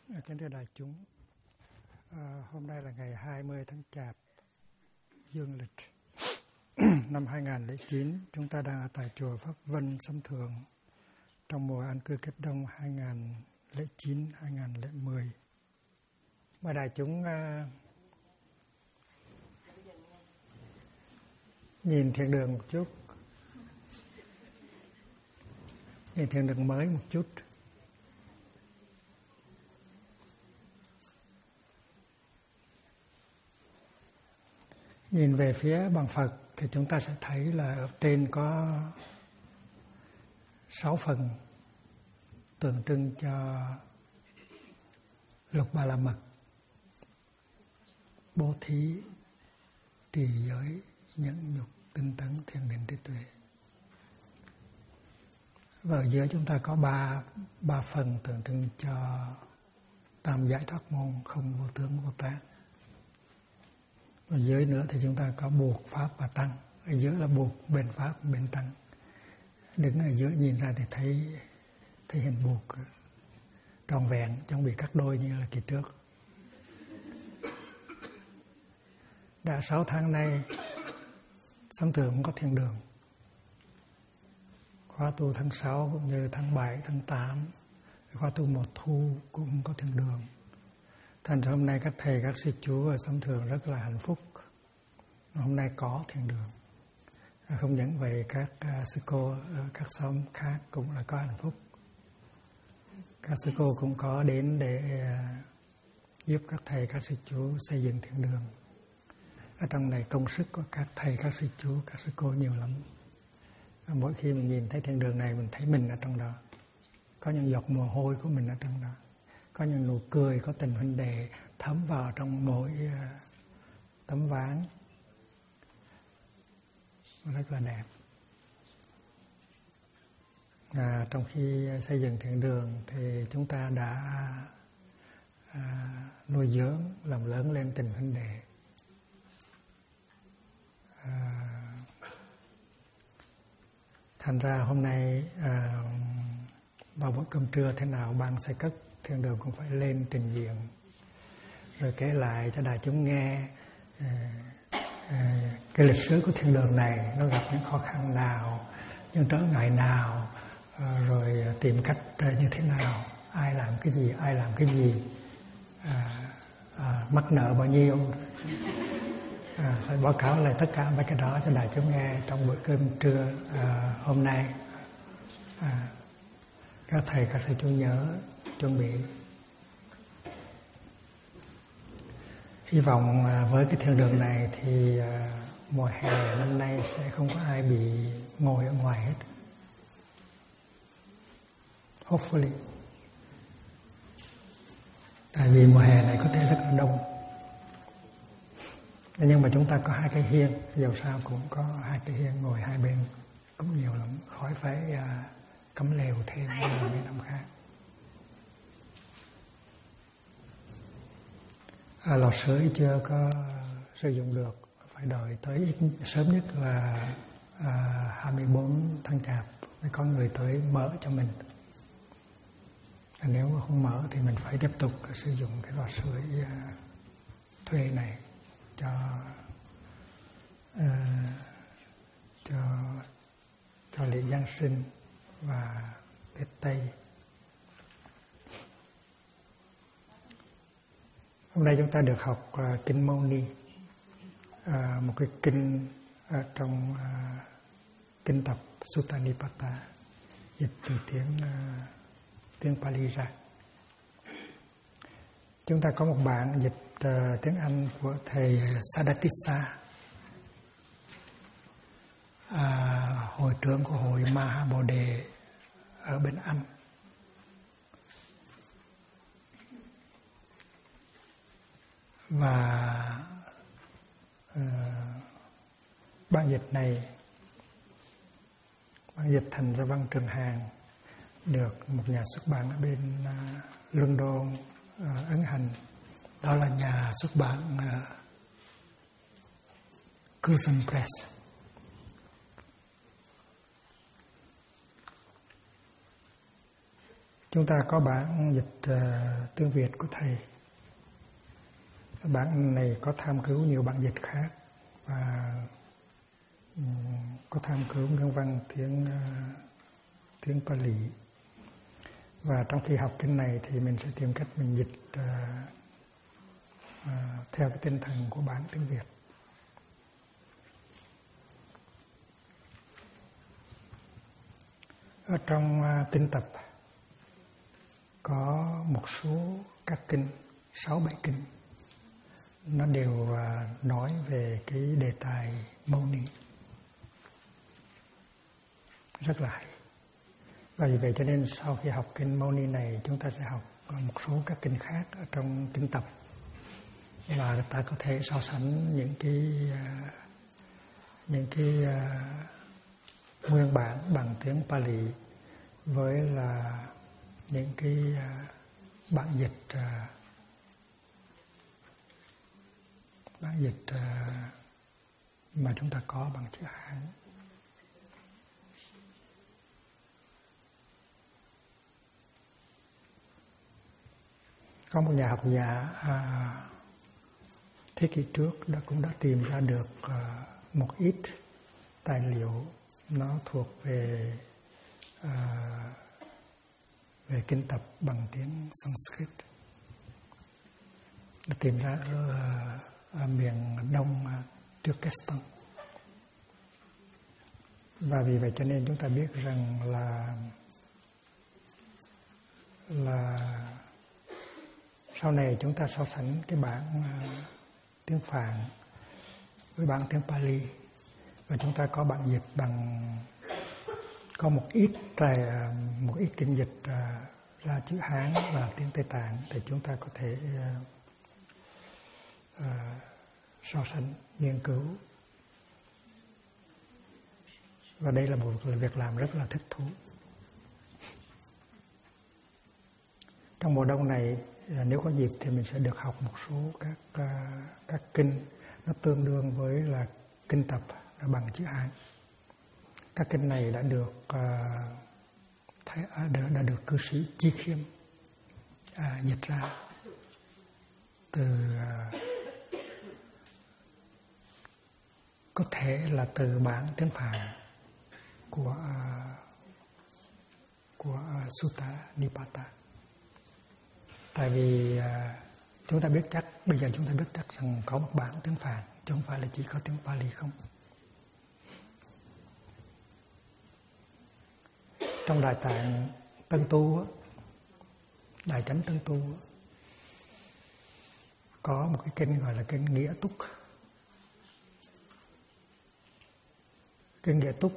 Kính thưa đại chúng, hôm nay là ngày 20 tháng Chạp dương lịch năm 2009. Chúng ta đang ở tại chùa Pháp Vân, Sấm Thượng trong mùa an cư kết đông 2009-2010. Mời đại chúng nhìn thiền đường một chút, nhìn thiền đường mới một chút. Nhìn về phía bằng Phật thì chúng ta sẽ thấy là ở trên có 6 phần tượng trưng cho Lục Ba La Mật: bố thí, trì giới, nhẫn nhục, tinh tấn, thiền định, trí tuệ. Và ở giữa chúng ta có ba phần tượng trưng cho tam giải thoát môn không vô tướng vô tác. Ở dưới nữa thì chúng ta có buộc, pháp và tăng. Ở dưới là buộc, bên pháp, bên tăng. Đứng ở dưới nhìn ra thì thấy hình buộc tròn vẹn, chẳng bị cắt đôi như là kỳ trước. Đã 6 tháng nay Sấm Thượng không có thiền đường. Khóa tu tháng 6 cũng như tháng 7, tháng 8, khóa tu mùa thu cũng không có thiền đường. Thành ra hôm nay các thầy, các sư chú ở Sấm Thượng rất là hạnh phúc. Hôm nay có thiền đường. Không những vậy, các sư cô ở các xóm khác cũng là có hạnh phúc. Các sư cô cũng có đến để giúp các thầy, các sư chú xây dựng thiền đường. Ở trong này công sức của các thầy, các sư chú, các sư cô nhiều lắm. Mỗi khi mình nhìn thấy thiền đường này, mình thấy mình ở trong đó. Có những giọt mồ hôi của mình ở trong đó. Có những nụ cười, có tình huynh đệ thấm vào trong mỗi tấm ván. Rất là đẹp. Trong khi xây dựng thiền đường thì chúng ta đã nuôi dưỡng, làm lớn lên tình huynh đệ. Thành ra hôm nay vào bữa cơm trưa thế nào ban xây cất thiền đường cũng phải lên trình diện, rồi kể lại cho đại chúng nghe cái lịch sử của thiền đường này nó gặp những khó khăn nào, những trở ngại nào, rồi tìm cách như thế nào, ai làm cái gì, mắc nợ bao nhiêu, phải báo cáo lại tất cả mấy cái đó cho đại chúng nghe trong bữa cơm trưa hôm nay. Các thầy, các sư chú nhớ chuẩn bị. Hy vọng với cái thiền đường này thì mùa hè năm nay sẽ không có ai bị ngồi ở ngoài hết. Hopefully. Tại vì mùa hè này có thể rất là đông. Nhưng mà chúng ta có 2 cái hiên, dầu sao cũng có 2 cái hiên ngồi hai bên cũng nhiều lắm, khỏi phải cắm lều thêm như mấy năm khác. Lò sưởi chưa có sử dụng được, phải đợi tới sớm nhất là 24 tháng Chạp mới có người tới mở cho mình. Nếu mà không mở thì mình phải tiếp tục sử dụng cái lò sưởi thuê này cho lễ Giáng sinh và Tết Tây. Hôm nay chúng ta được học kinh Mâu Ni, một cái kinh trong kinh tập Sutta Nipata, dịch từ tiếng Pali ra. Chúng ta có một bản dịch tiếng Anh của thầy Sadatissa, hội trưởng của hội Mahabodhi ở bên Anh. Và bản dịch này, bản dịch thành ra văn Trường Hàn, được một nhà xuất bản ở bên London ấn hành. Đó là nhà xuất bản Curzon Press. Chúng ta có bản dịch tiếng Việt của thầy. Bản này có tham cứu nhiều bản dịch khác và có tham cứu nguyên văn tiếng Pali. Và trong khi học kinh này thì mình sẽ tìm cách mình dịch theo cái tinh thần của bản tiếng Việt. Ở trong kinh tập có một số các kinh, 6-7 kinh, nó đều nói về cái đề tài Mâu Ni. Rất là hay. Và vì vậy cho nên sau khi học kinh Mâu Ni này, chúng ta sẽ học một số các kinh khác ở trong kinh tập. Và người ta có thể so sánh những cái nguyên bản bằng tiếng Pali với là những cái bản dịch mà chúng ta có bằng chữ Hán. Có một nhà học giả thế kỷ trước cũng đã tìm ra được một ít tài liệu nó thuộc về kinh tập bằng tiếng Sanskrit. Đã tìm ra ở miền đông Turkestan. Và vì vậy cho nên chúng ta biết rằng là sau này chúng ta so sánh cái bản tiếng Phạn với bản tiếng Pali, và chúng ta có bản dịch có một ít kinh dịch ra chữ Hán và tiếng Tây Tạng để chúng ta có thể so sánh, nghiên cứu. Và đây là một việc làm rất là thích thú. Trong mùa đông này, nếu có dịp thì mình sẽ được học một số các kinh nó tương đương với là kinh tập bằng chữ Hán. Các kinh này đã được cư sĩ Chi Khiêm dịch ra có thể là từ bản tiếng Phạn của Sutta Nipata. Tại vì chúng ta biết chắc, bây giờ chúng ta biết chắc rằng có một bản tiếng Phạn, chứ không phải là chỉ có tiếng Pali không. Trong Đại Tạng Tân Tu, Đại Chánh Tân Tu, có một cái kinh gọi là kinh Nghĩa Túc. Kinh Nghĩa Túc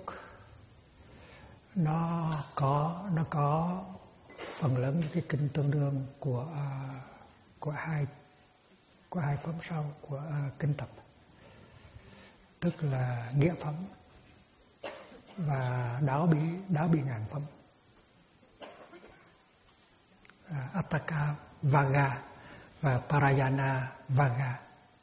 nó có phần lớn những cái kinh tương đương của hai phẩm sau của kinh tập, tức là nghĩa phẩm và đáo bị ngàn phẩm, Attaka Vaga và Parayana Vaga.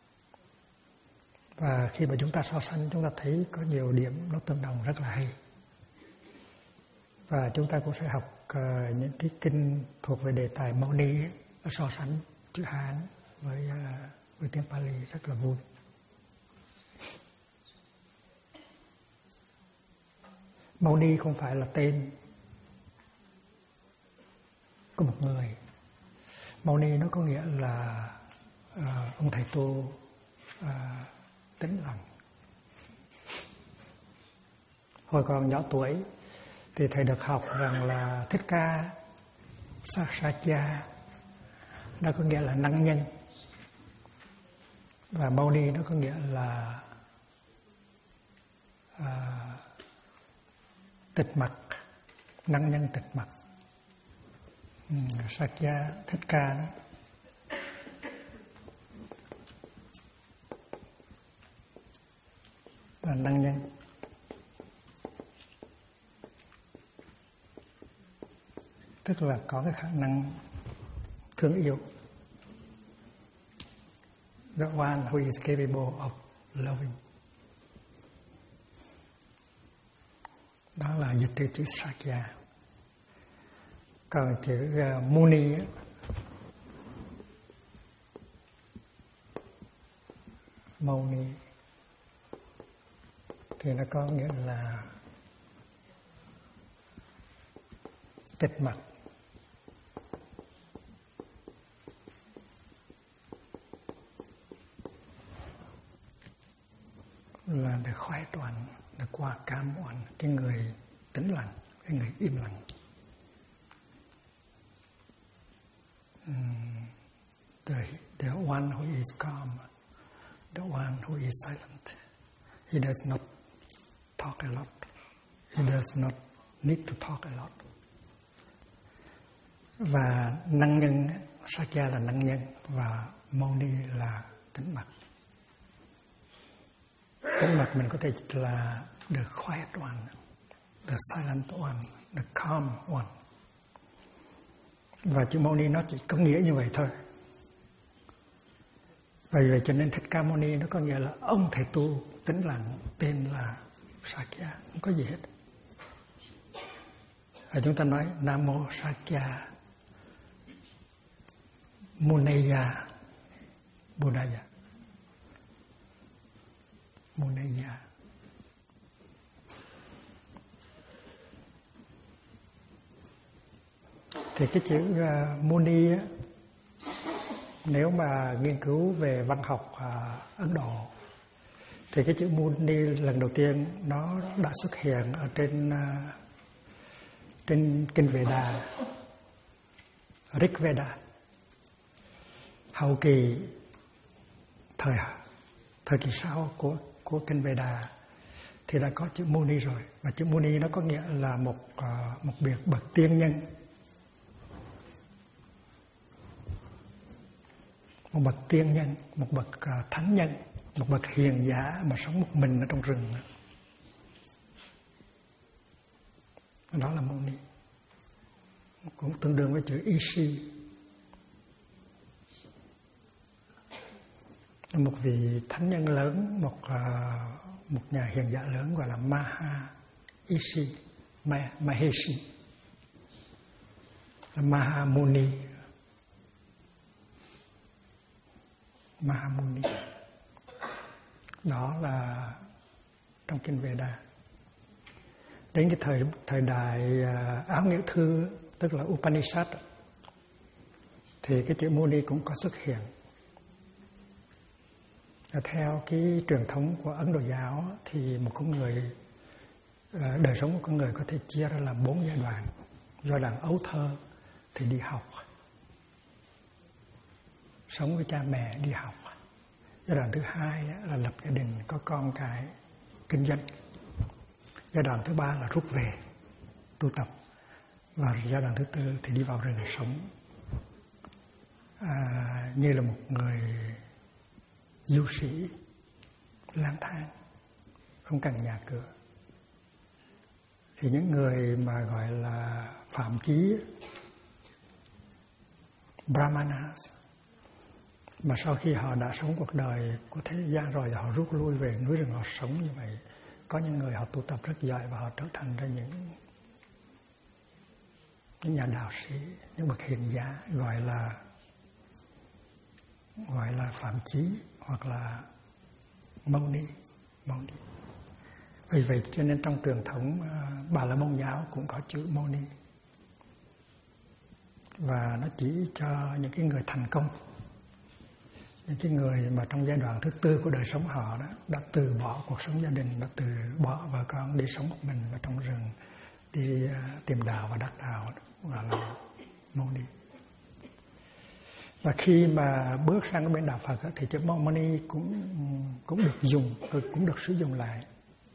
Và khi mà chúng ta so sánh, chúng ta thấy có nhiều điểm nó tương đồng rất là hay. Và chúng ta cũng sẽ học những cái kinh thuộc về đề tài Mâu Ni so sánh chữ Hán với tiếng Pali rất là vui. Mâu Ni không phải là tên của một người. Mâu Ni nó có nghĩa là ông thầy tu tĩnh lặng. Hồi còn nhỏ tuổi thì thầy được học rằng là Thích Ca Satya nó có nghĩa là năng nhân, và Mâu Ni nó có nghĩa là tịch mặc, năng nhân tịch mặc. Satya Thích Ca đó. Là năng nhân. Tức là có cái khả năng thương yêu. The one who is capable of loving. Đó là dịch từ chữ Sakya. Còn chữ Muni á, Moni thì nó có nghĩa là tịch mặt, là để khoái toàn, để qua cam oan, cái người tĩnh lặng, cái người im lặng. The one who is calm, the one who is silent. He does not talk a lot. He does not need to talk a lot. Và năng nhân, Sakya là năng nhân và Moni là tĩnh mặt. Tĩnh mặt mình có thể dịch là the quiet one, the silent one, the calm one. Và chữ Moni nó chỉ có nghĩa như vậy thôi. Vì vậy cho nên Thích Ca Mâu Ni nó có nghĩa là ông thầy tu tĩnh lặng tên là Sakya, không có gì hết. Và chúng ta nói Nam Mô Sakya Munaya Buddhaya. Munaya. Thì cái chữ Muni á, nếu mà nghiên cứu về văn học Ấn Độ thì cái chữ Muni lần đầu tiên nó đã xuất hiện ở trên kinh Veda, Rig Veda. Hậu kỳ thời kỳ sau của kinh Veda thì đã có chữ Muni rồi, và chữ Muni nó có nghĩa là một bậc tiên nhân, một bậc tiên nhân, một bậc thánh nhân, một bậc hiền giả mà sống một mình ở trong rừng. Đó là Muni, cũng tương đương với chữ Ishi. Một vị thánh nhân lớn, một nhà hiền giả lớn gọi là Maha Ishi, Maheshi, là Maha Muni. Mahamuni. Đó là trong kinh Veda. Đến cái thời đại Áo Nghĩa Thư, tức là Upanishad, thì cái chữ Muni cũng có xuất hiện. Theo cái truyền thống của Ấn Độ giáo thì một con người, đời sống của con người có thể chia ra làm 4 giai đoạn. Giai đoạn ấu thơ thì đi học, sống với cha mẹ, đi học. Giai đoạn thứ hai là lập gia đình, có con cái, kinh doanh. Giai đoạn thứ ba là rút về, tu tập. Và giai đoạn thứ tư thì đi vào rừng sống, như là một người du sĩ lang thang, không cần nhà cửa. Thì những người mà gọi là phạm chí, Brahmanas, mà sau khi họ đã sống cuộc đời của thế gian rồi, họ rút lui về núi rừng, họ sống như vậy. Có những người họ tu tập rất giỏi và họ trở thành ra những nhà đạo sĩ, những bậc hiền giả, gọi là phạm chí hoặc là Moni. Vì vậy cho nên trong truyền thống Bà La Môn giáo cũng có chữ Moni, và nó chỉ cho những cái người thành công, những cái người mà trong giai đoạn thứ tư của đời sống họ đó, đã từ bỏ cuộc sống gia đình, đã từ bỏ vợ con, đi sống một mình ở trong rừng, đi tìm đạo và đắc đạo, gọi là Moni. Và khi mà bước sang cái bên đạo Phật thì chữ Moni cũng được dùng, cũng được sử dụng lại.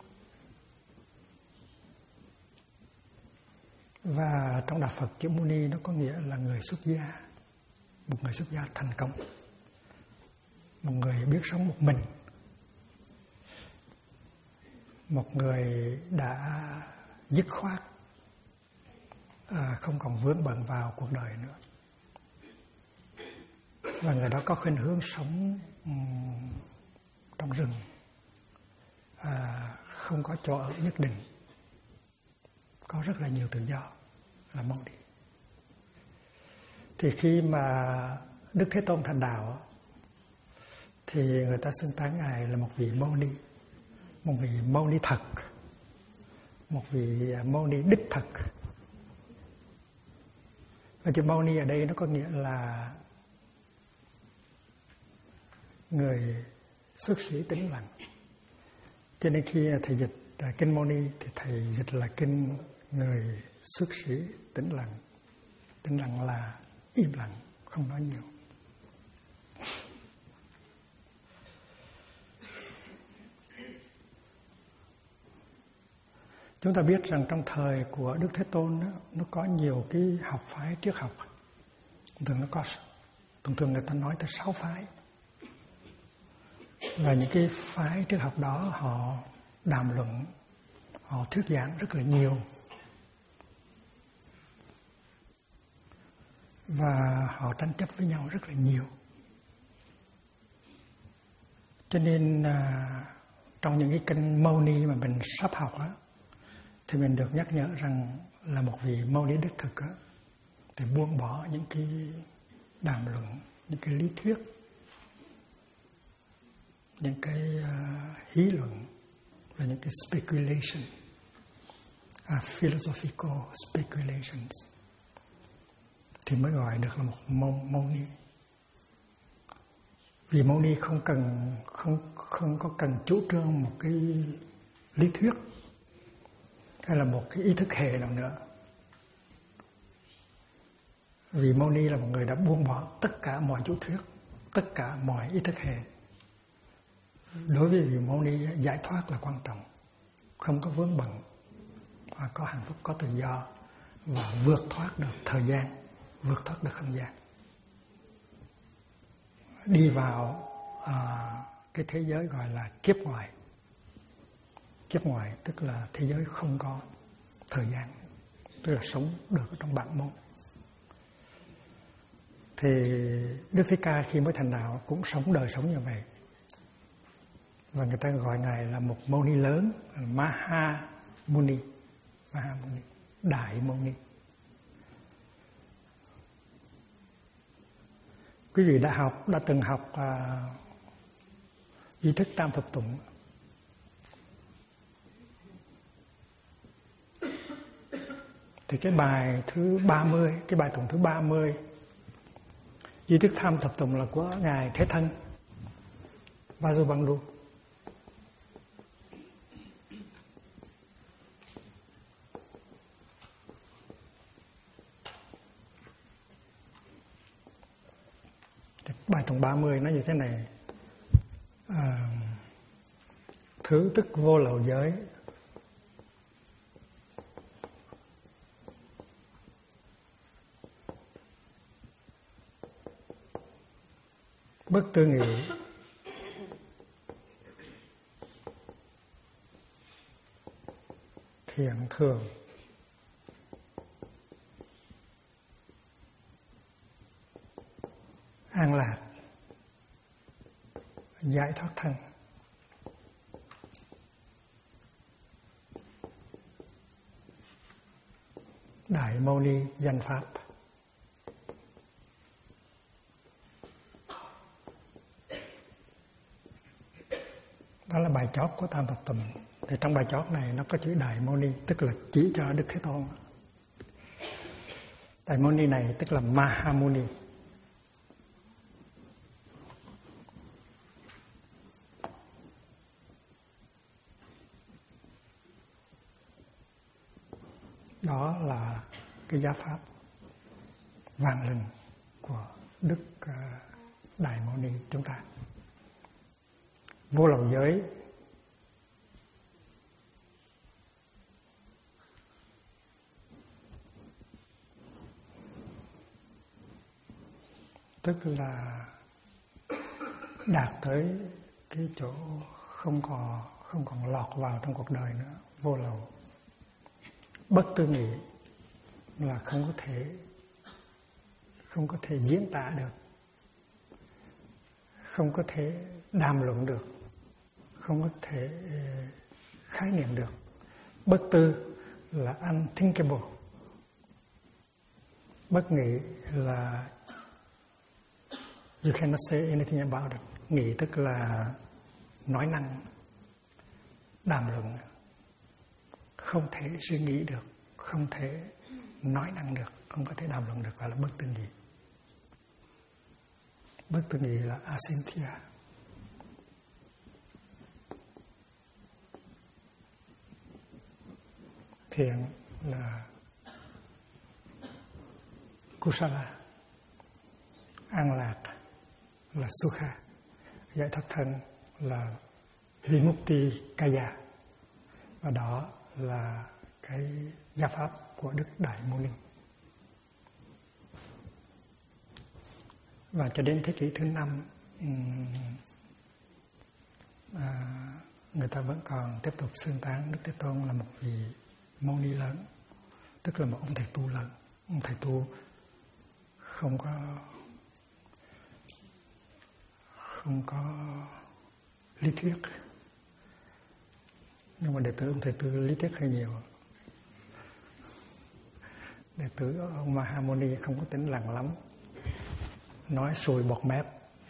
Và trong đạo Phật chữ Muni nó có nghĩa là người xuất gia, một người xuất gia thành công, một người biết sống một mình, một người đã dứt khoát, không còn vướng bận vào cuộc đời nữa. Và người đó có khuynh hướng sống trong rừng, không có chỗ ở nhất định, có rất là nhiều tự do, là Moni. Thì khi mà Đức Thế Tôn thành đạo thì người ta xưng tán Ngài là một vị Mâu Ni, một vị Mâu Ni thật, một vị Mâu Ni đích thực. Và chữ Mâu Ni ở đây nó có nghĩa là người xuất sĩ tĩnh lặng. Cho nên khi thầy dịch kinh Mâu Ni thì thầy dịch là kinh người xuất sĩ tĩnh lặng. Tĩnh lặng là im lặng, không nói nhiều. Chúng ta biết rằng trong thời của Đức Thế Tôn đó, nó có nhiều cái học phái triết học. Thường người ta nói tới 6 phái. Và những cái phái triết học đó họ đàm luận, họ thuyết giảng rất là nhiều. Và họ tranh chấp với nhau rất là nhiều. Cho nên trong những cái kinh Mâu Ni mà mình sắp học á, thì mình được nhắc nhở rằng là một vị Mâu Ni đích thực á, thì buông bỏ những cái đàm luận, những cái lý thuyết, những cái hí luận, là những cái speculation, philosophical speculations, thì mới gọi được là một Mâu Ni. Vì Mâu Ni không có cần chủ trương một cái lý thuyết hay là một cái ý thức hệ nào nữa. Vì Mâu Ni là một người đã buông bỏ tất cả mọi chủ thuyết, tất cả mọi ý thức hệ. Đối với vị Mâu Ni, giải thoát là quan trọng, không có vướng bận, và có hạnh phúc, có tự do, và vượt thoát được thời gian, vượt thoát được không gian, đi vào cái thế giới gọi là kiếp ngoài. Kiếp ngoài tức là thế giới không có thời gian, tức là sống được trong bản môn. Thì Đức Thích Ca khi mới thành đạo cũng sống đời sống như vậy. Và người ta gọi Ngài là một Mâu Ni lớn, Maha Muni, Đại Mâu Ni. Quý vị đã từng học duy thức tam thập tụng. Thì cái bài thứ 30, cái bài tụng thứ 30, duy thức tam thập tụng là của Ngài Thế Thân Vasubandhu. Bài tụng 30 nó như thế này: thứ tức vô lậu giới, bất tư nghị, thiện thường, an lạc, giải thoát thân. Đại Mâu Ni danh pháp. Đó là bài chót của tam thập tụng. Thì trong bài chót này nó có chữ Đại Mâu Ni, tức là chỉ cho Đức Thế Tôn. Đại Mâu Ni này tức là Mahamuni. Đó là cái giáo pháp vang lừng của Đức Đại Mâu Ni chúng ta. Vô lậu giới tức là đạt tới cái chỗ không còn lọt vào trong cuộc đời nữa, vô lậu. Bất tư nghị là không có thể diễn tả được, không có thể đàm luận được, không có thể khái niệm được. Bất tư là unthinkable, Bất nghị là you cannot say anything about it. Nghị tức là nói năng, đàm luận, không thể suy nghĩ được, không thể nói năng được, không có thể đàm luận được, gọi là bất tư nghị. Bất tư nghị là asynthia. Thiện là kusala, an lạc là sukha, giải thoát thân là vimukti kaya. Và đó là cái gia pháp của Đức Đại Mâu Ni. Và cho đến thế kỷ thứ 5, người ta vẫn còn tiếp tục xưng tán Đức Thế Tôn là một vị Mâu Ni lớn, tức là một ông thầy tu lớn. Ông thầy tu không có lý thuyết, nhưng mà đệ tử ông thầy tu lý thuyết hơi nhiều. Đệ tử ông Mahamuni không có tính lặng lắm, nói sùi bọt mép,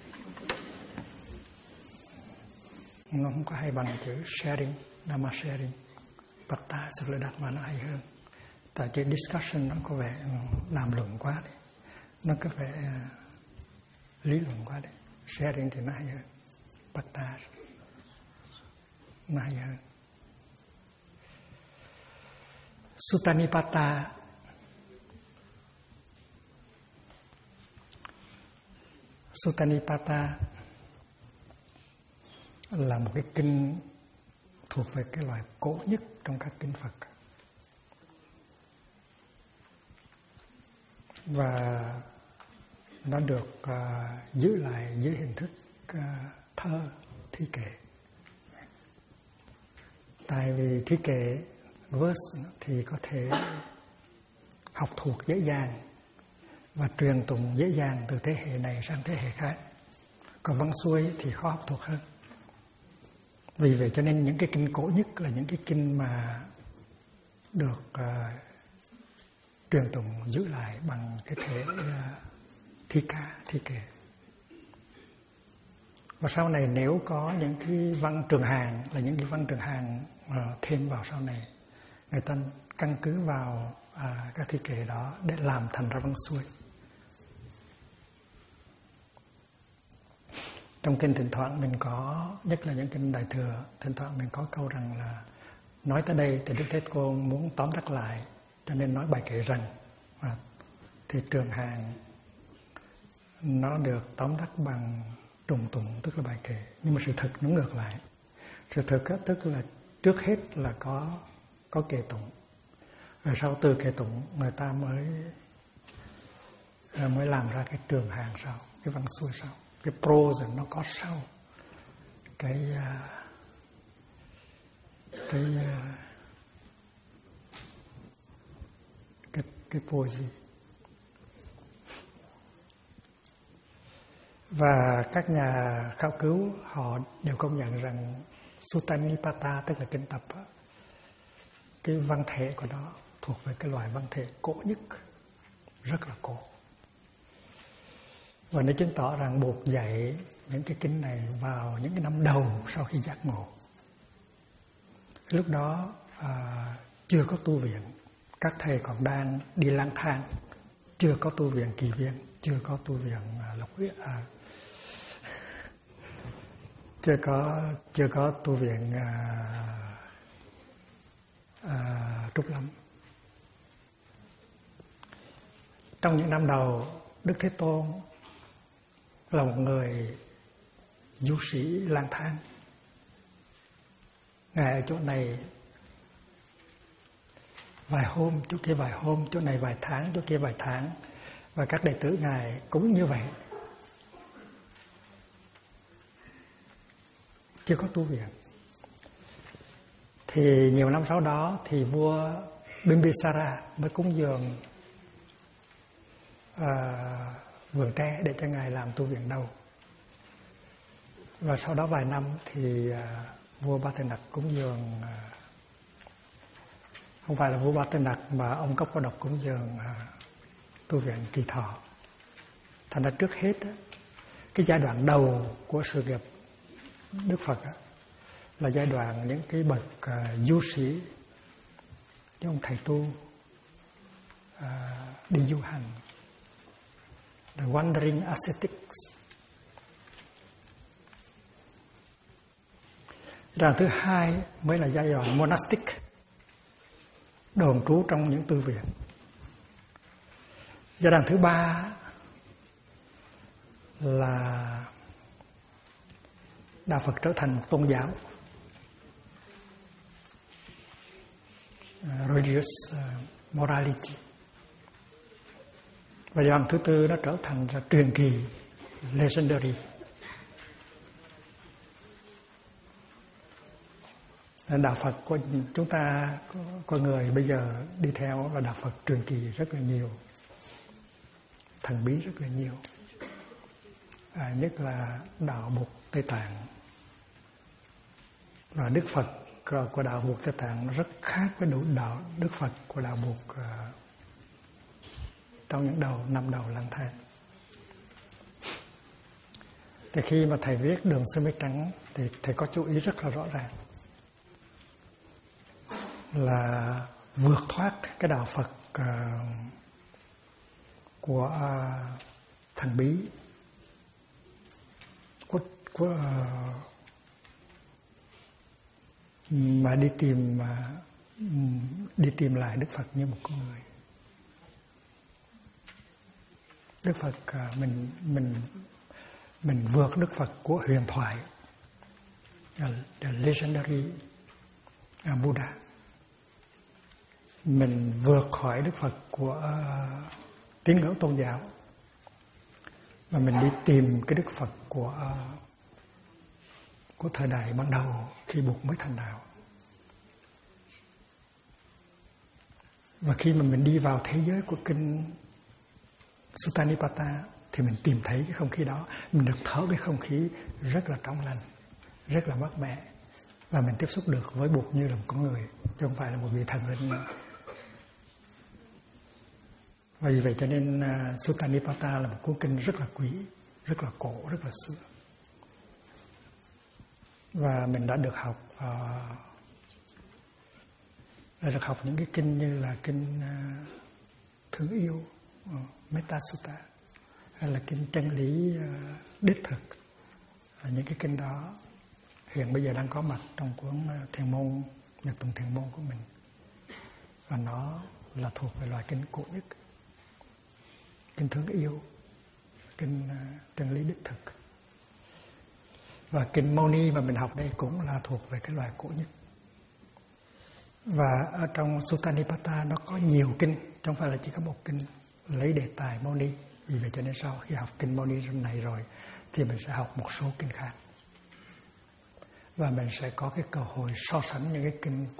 nó không có hay bằng chữ sharing, Dhamma sharing. Patta Suladatma nó hay hơn. Tại chữ discussion nó có vẻ làm luận quá đấy, nó có vẻ lý luận quá đấy. Sharing thì nó hay hơn, Patta nó hay hơn. Suttanipata là một cái kinh thuộc về cái loại cổ nhất trong các kinh Phật, và nó được giữ lại dưới hình thức thơ, thi kệ. Tại vì thi kệ verse thì có thể học thuộc dễ dàng và truyền tụng dễ dàng từ thế hệ này sang thế hệ khác. Còn văn xuôi thì khó học thuộc hơn. Vì vậy cho nên những cái kinh cổ nhất là những cái kinh mà được truyền tụng giữ lại bằng cái thể thi ca, thi kệ. Và sau này nếu có những cái văn trường hàng, là những cái văn trường hàng thêm vào sau này, người ta căn cứ vào các thi kệ đó để làm thành ra văn xuôi. Trong kinh thỉnh thoảng mình có, nhất là những kinh Đại Thừa, thỉnh thoảng mình có câu rằng là nói tới đây thì Đức Thế Tôn muốn tóm tắt lại, cho nên nói bài kệ rằng thì trường hàng nó được tóm tắt bằng trùng tụng, tức là bài kệ. Nhưng mà sự thật nó ngược lại. Sự thật tức là trước hết là có kệ tụng, rồi sau từ kệ tụng người ta mới làm ra cái trường hàng sau, cái văn xuôi sau. Cái prose nó có sau cái poesy. Và các nhà khảo cứu họ đều công nhận rằng Suttanipata, tức là kinh tập, cái văn thể của nó thuộc về cái loại văn thể cổ nhất, rất là cổ. Và nó chứng tỏ rằng buộc dạy những cái kinh này vào những cái năm đầu sau khi giác ngộ. Lúc đó chưa có tu viện, các thầy còn đang đi lang thang, chưa có tu viện Kỳ Viên, chưa có tu viện Lộc Uyển, chưa có tu viện Trúc Lâm. Trong những năm đầu, Đức Thế Tôn là một người du sĩ lang thang. Ngài ở chỗ này vài hôm, chỗ kia vài hôm, chỗ này vài tháng, chỗ kia vài tháng. Và các đệ tử Ngài cũng như vậy. Chưa có tu viện. Thì nhiều năm sau đó thì vua Bimbisara mới cúng dường vườn tre để cho Ngài làm tu viện đầu. Và sau đó vài năm thì vua Ba Tư Nặc cúng dường, không phải là vua Ba Tư Nặc mà ông Cốc Có Độc cúng dường tu viện Kỳ Thọ. Thành ra trước hết cái giai đoạn đầu của sự nghiệp Đức Phật là giai đoạn những cái bậc du sĩ, những ông thầy tu đi du hành, the wandering ascetics. Giai đoạn thứ hai mới là giai đoạn monastic, đồn trú trong những tu viện. Giai đoạn thứ ba là Đạo Phật trở thành một tôn giáo, religious morality. Và giai đoạn thứ tư nó trở thành ra truyền kỳ, legendary. Đạo Phật của chúng ta, con người bây giờ đi theo là Đạo Phật truyền kỳ rất là nhiều, thần bí rất là nhiều. Nhất là đạo Bụt Tây Tạng. Và Đức Phật của đạo Bụt Tây Tạng nó rất khác với đạo Đức Phật của đạo Bụt trong những năm đầu lang thang. Thì khi mà thầy viết Đường Sơ Mi Trắng thì thầy có chú ý rất là rõ ràng là vượt thoát cái đạo Phật của thần bí, mà đi tìm lại Đức Phật như một con người. Đức Phật mình vượt Đức Phật của huyền thoại, the legendary Buddha. Mình vượt khỏi Đức Phật của tín ngưỡng tôn giáo, mà mình đi tìm cái Đức Phật của thời đại ban đầu khi Bụt mới thành đạo. Và khi mà mình đi vào thế giới của kinh Sutta Nipata thì mình tìm thấy cái không khí đó, mình được thở cái không khí rất là trong lành, rất là mát mẻ, và mình tiếp xúc được với Bụt như là một con người, chứ không phải là một vị thần linh nữa. Và vì vậy cho nên Sutta Nipata là một cuốn kinh rất là quý, rất là cổ, rất là xưa. Và mình đã được học những cái kinh như là kinh thương yêu, Metta Sutta, hay là kinh chân lý đích thực. Những cái kinh đó hiện bây giờ đang có mặt trong cuốn Thiền môn, Nhật Tụng Thiền môn của mình, và nó là thuộc về loại kinh cổ nhất. Kinh thương yêu, kinh chân lý đích thực. Và kinh Moni mà mình học đây cũng là thuộc về cái loại cổ nhất. Và ở trong Sutta Nipata nó có nhiều kinh, không phải là chỉ có một kinh lấy đề tài Moni. Vì vậy cho nên sau khi học kinh Moni này rồi thì mình sẽ học một số kinh khác. Và mình sẽ có cái cơ hội so sánh những cái kinh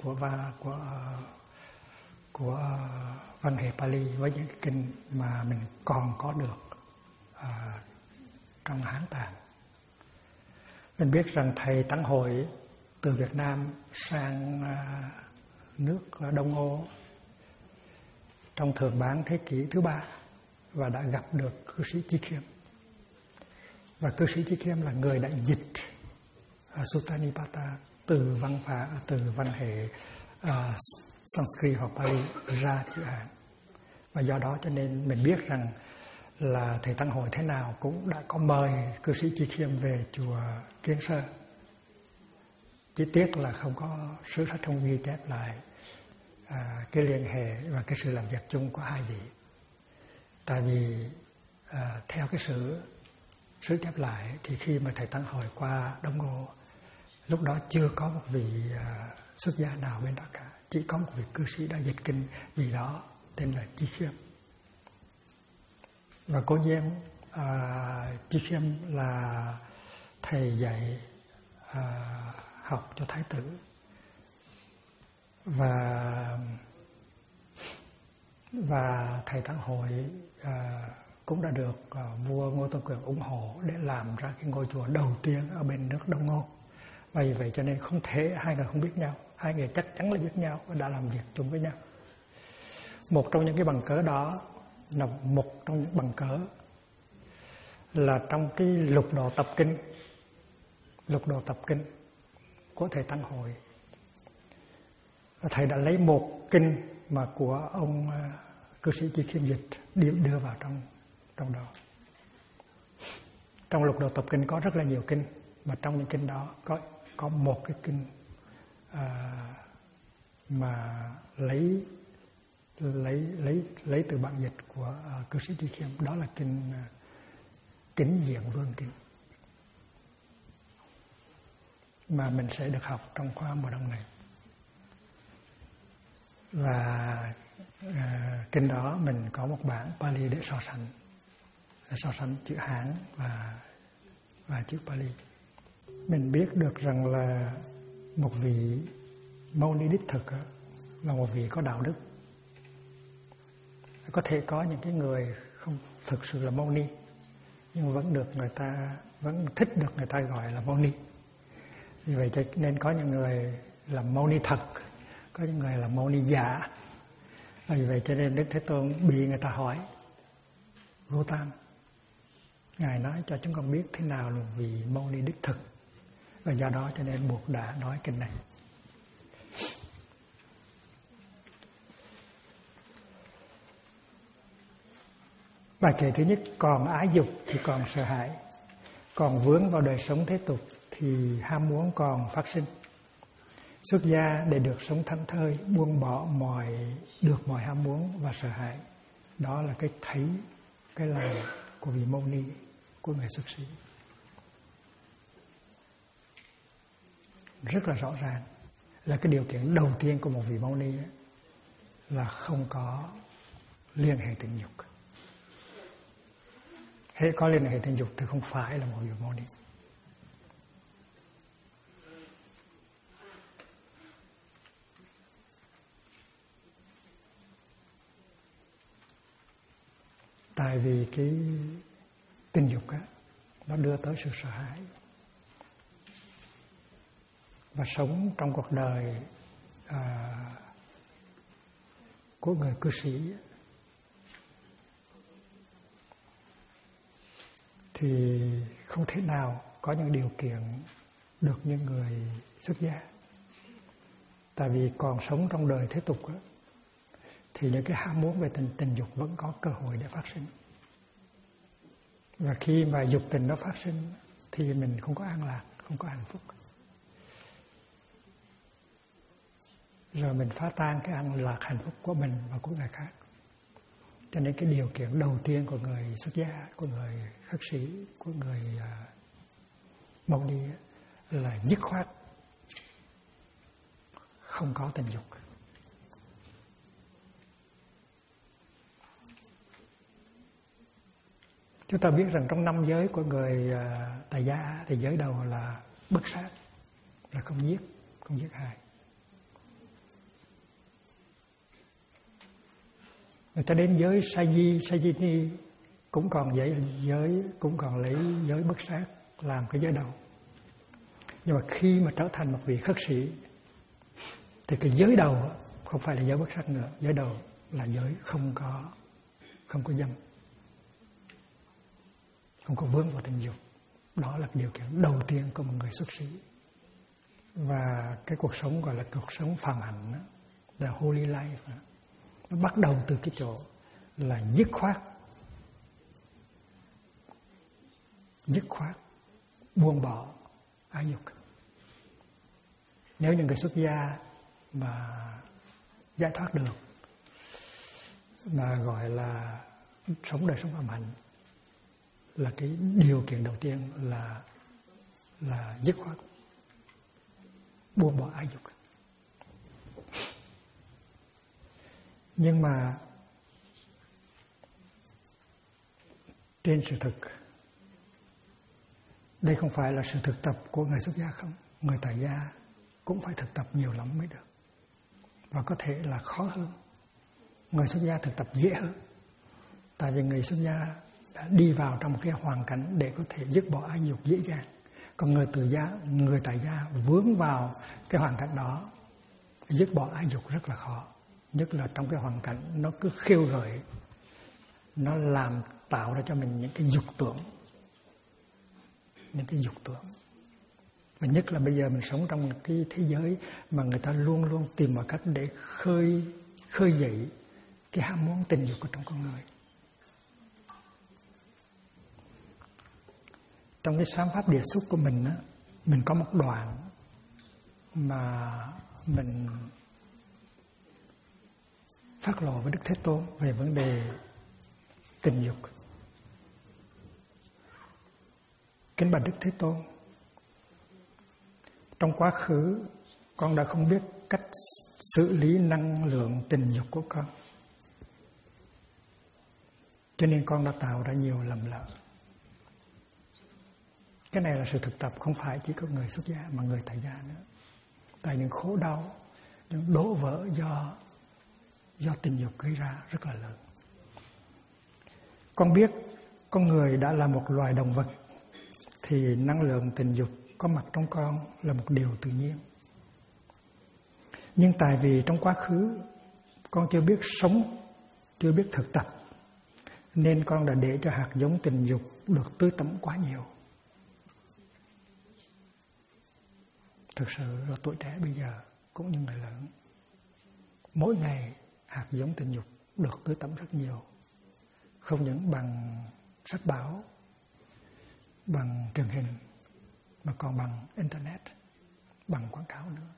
của văn hệ Pali với những cái kinh mà mình còn có được trong Hán Tạng. Mình biết rằng thầy Tăng Hội từ Việt Nam sang nước Đông Âu trong Thượng Bán thế kỷ thứ 3 và đã gặp được cư sĩ Chi Khiêm. Và cư sĩ Chi Khiêm là người đã dịch Sutta Nipata từ văn hệ Sanskrit hoặc Pali ra chữ Hán. Và do đó cho nên mình biết rằng là thầy Tăng Hội thế nào cũng đã có mời cư sĩ Chi Khiêm về chùa Kiến Sơn. Chỉ tiếc là không có sử sách trong ghi chép lại cái liên hệ và cái sự làm việc chung của hai vị. Tại vì theo cái sử chép lại thì khi mà thầy Tăng Hội qua Đông Âu, lúc đó chưa có một vị xuất gia nào bên đó cả, chỉ có một vị cư sĩ đã dịch kinh vị đó tên là Chi Khiêm. Và cố nhiên Chi Khiêm là thầy dạy học cho Thái tử, và thầy Tăng Hội cũng đã được vua Ngô Tôn Quyền ủng hộ để làm ra cái ngôi chùa đầu tiên ở bên nước Đông Âu. Và vì vậy cho nên không thể hai người không biết nhau, hai người chắc chắn là biết nhau và đã làm việc chung với nhau. Một trong những cái bằng cớ đó là một trong những bằng cớ là trong cái lục độ tập kinh của thầy Tăng Hội, thầy đã lấy một kinh mà của ông cư sĩ Chi Khiêm dịch đưa vào trong đó. Trong lục độ tập kinh có rất là nhiều kinh, mà trong những kinh đó có một cái kinh mà lấy từ bản dịch của cư sĩ Chi Khiêm, đó là kinh Kính Diện Vương Kinh, mà mình sẽ được học trong khóa mùa đông này. Và kinh đó mình có một bản Pali để so sánh chữ Hán và chữ Pali. Mình biết được rằng là một vị Mâu Ni đích thực là một vị có đạo đức. Có thể có những cái người không thực sự là Mâu Ni, nhưng vẫn thích được người ta gọi là Mâu Ni. Vì vậy cho nên có những người là Mâu Ni thật, có những người là Mâu Ni giả. Vì vậy cho nên Đức Thế Tôn bị người ta hỏi, Gautam, Ngài nói cho chúng con biết thế nào là vị Mâu Ni đích thực. Và do đó cho nên Buộc đã nói kinh này. Bài kệ thứ nhất: còn ái dục thì còn sợ hãi, còn vướng vào đời sống thế tục thì ham muốn còn phát sinh. Xuất gia để được sống thảnh thơi, buông bỏ mọi ham muốn và sợ hãi. Đó là cái thấy, cái làm của vị Mâu Ni, của người xuất sĩ. Rất là rõ ràng là cái điều kiện đầu tiên của một vị Mâu Ni là không có liên hệ tình dục. Hễ có liên hệ tình dục thì không phải là một vị Mâu Ni. Tại vì cái tình dục nó đưa tới sự sợ hãi. Và sống trong cuộc đời của người cư sĩ thì không thể nào có những điều kiện được như người xuất gia. Tại vì còn sống trong đời thế tục thì những cái ham muốn về tình dục vẫn có cơ hội để phát sinh. Và khi mà dục tình nó phát sinh thì mình không có an lạc, không có hạnh phúc. Rồi mình phá tan cái an lạc hạnh phúc của mình và của người khác. Cho nên cái điều kiện đầu tiên của người xuất gia, của người khất sĩ, của người Mâu Ni là dứt khoát không có tình dục. Chúng ta biết rằng trong 5 giới của người tại gia thì giới đầu là bất sát, là không giết hại. Người ta đến giới Sajini cũng còn lấy giới bất sát làm cái giới đầu. Nhưng mà khi mà trở thành một vị khất sĩ thì cái giới đầu không phải là giới bất sát nữa, giới đầu là giới không có dâm, không có vướng vào tình dục. Đó là điều kiện đầu tiên của một người xuất sĩ. Và cái cuộc sống gọi là cuộc sống phàm hạnh, là holy life, nó bắt đầu từ cái chỗ là dứt khoát buông bỏ ái dục. Nếu những người xuất gia mà giải thoát được, mà gọi là sống đời sống phàm hạnh, là cái điều kiện đầu tiên là dứt khoát buông bỏ ái dục. Nhưng mà trên sự thực, đây không phải là sự thực tập của người xuất gia không. Người tại gia cũng phải thực tập nhiều lắm mới được. Và có thể là khó hơn. Người xuất gia thực tập dễ hơn. Tại vì người xuất gia đã đi vào trong một cái hoàn cảnh để có thể dứt bỏ ái dục dễ dàng. Còn người tại gia vướng vào cái hoàn cảnh đó, dứt bỏ ái dục rất là khó. Nhất là trong cái hoàn cảnh nó cứ khiêu gợi nó tạo ra cho mình những cái dục tưởng. Những cái dục tưởng. Và nhất là bây giờ mình sống trong một cái thế giới mà người ta luôn luôn tìm mọi cách để khơi dậy cái ham muốn tình dục ở trong con người. Trong cái Sám Pháp Địa Xúc của mình á, mình có một đoạn mà mình phát lộ với Đức Thế Tôn về vấn đề tình dục. Kính bạch Đức Thế Tôn, trong quá khứ con đã không biết cách xử lý năng lượng tình dục của con, cho nên con đã tạo ra nhiều lầm lỡ. Cái này là sự thực tập, không phải chỉ có người xuất gia mà người tại gia nữa. Tại những khổ đau, những đổ vỡ do tình dục gây ra rất là lớn. Con biết con người đã là một loài động vật, thì năng lượng tình dục có mặt trong con là một điều tự nhiên. Nhưng tại vì trong quá khứ con chưa biết sống, chưa biết thực tập, nên con đã để cho hạt giống tình dục được tưới tẩm quá nhiều. Thực sự là tuổi trẻ bây giờ cũng như người lớn, mỗi ngày hạt giống tình dục được tưới tẩm rất nhiều. Không những bằng sách báo, bằng truyền hình, mà còn bằng Internet, bằng quảng cáo nữa.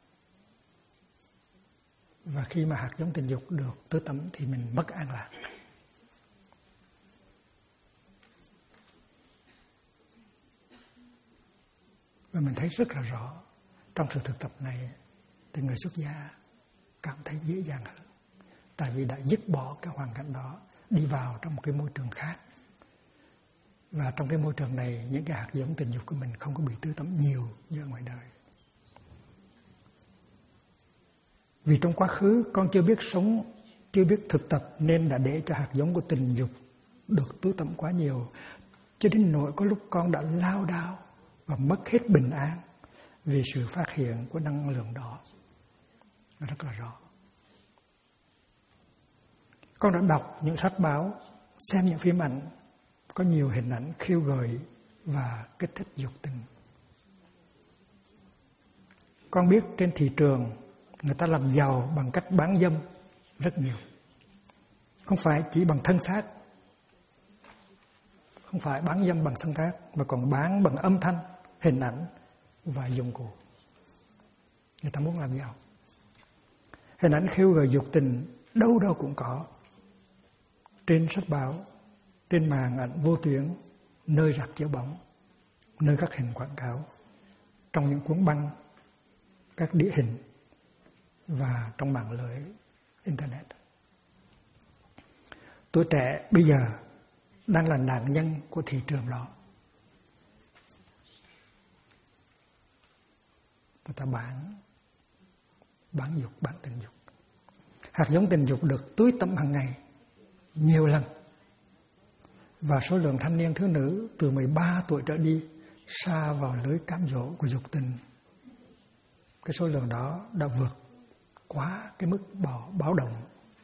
Và khi mà hạt giống tình dục được tưới tẩm thì mình mất an lạc. Và mình thấy rất là rõ trong sự thực tập này thì người xuất gia cảm thấy dễ dàng hơn. Tại vì đã dứt bỏ cái hoàn cảnh đó, đi vào trong một cái môi trường khác. Và trong cái môi trường này, những cái hạt giống tình dục của mình không có bị tưới tẩm nhiều như ở ngoài đời. Vì trong quá khứ con chưa biết sống, chưa biết thực tập, nên đã để cho hạt giống của tình dục được tưới tẩm quá nhiều, cho đến nỗi có lúc con đã lao đao và mất hết bình an vì sự phát hiện của năng lượng đó. Rất là rõ. Con đã đọc những sách báo, xem những phim ảnh có nhiều hình ảnh khiêu gợi và kích thích dục tình. Con biết trên thị trường người ta làm giàu bằng cách bán dâm rất nhiều. Không phải chỉ bằng thân xác, không phải bán dâm bằng thân xác, mà còn bán bằng âm thanh, hình ảnh và dụng cụ. Người ta muốn làm giàu. Hình ảnh khiêu gợi dục tình đâu đâu cũng có. Trên sách báo, trên màn ảnh vô tuyến, nơi rạp chiếu bóng, nơi các hình quảng cáo, trong những cuốn băng, các đĩa hình và trong mạng lưới Internet. Tuổi trẻ bây giờ đang là nạn nhân của thị trường đó. Người ta bán dục, bán tình dục. Hạt giống tình dục được tưới tẩm hàng ngày nhiều lần. Và số lượng thanh niên thiếu nữ từ 13 tuổi trở đi sa vào lưới cám dỗ của dục tình. Cái số lượng đó đã vượt quá cái mức báo động.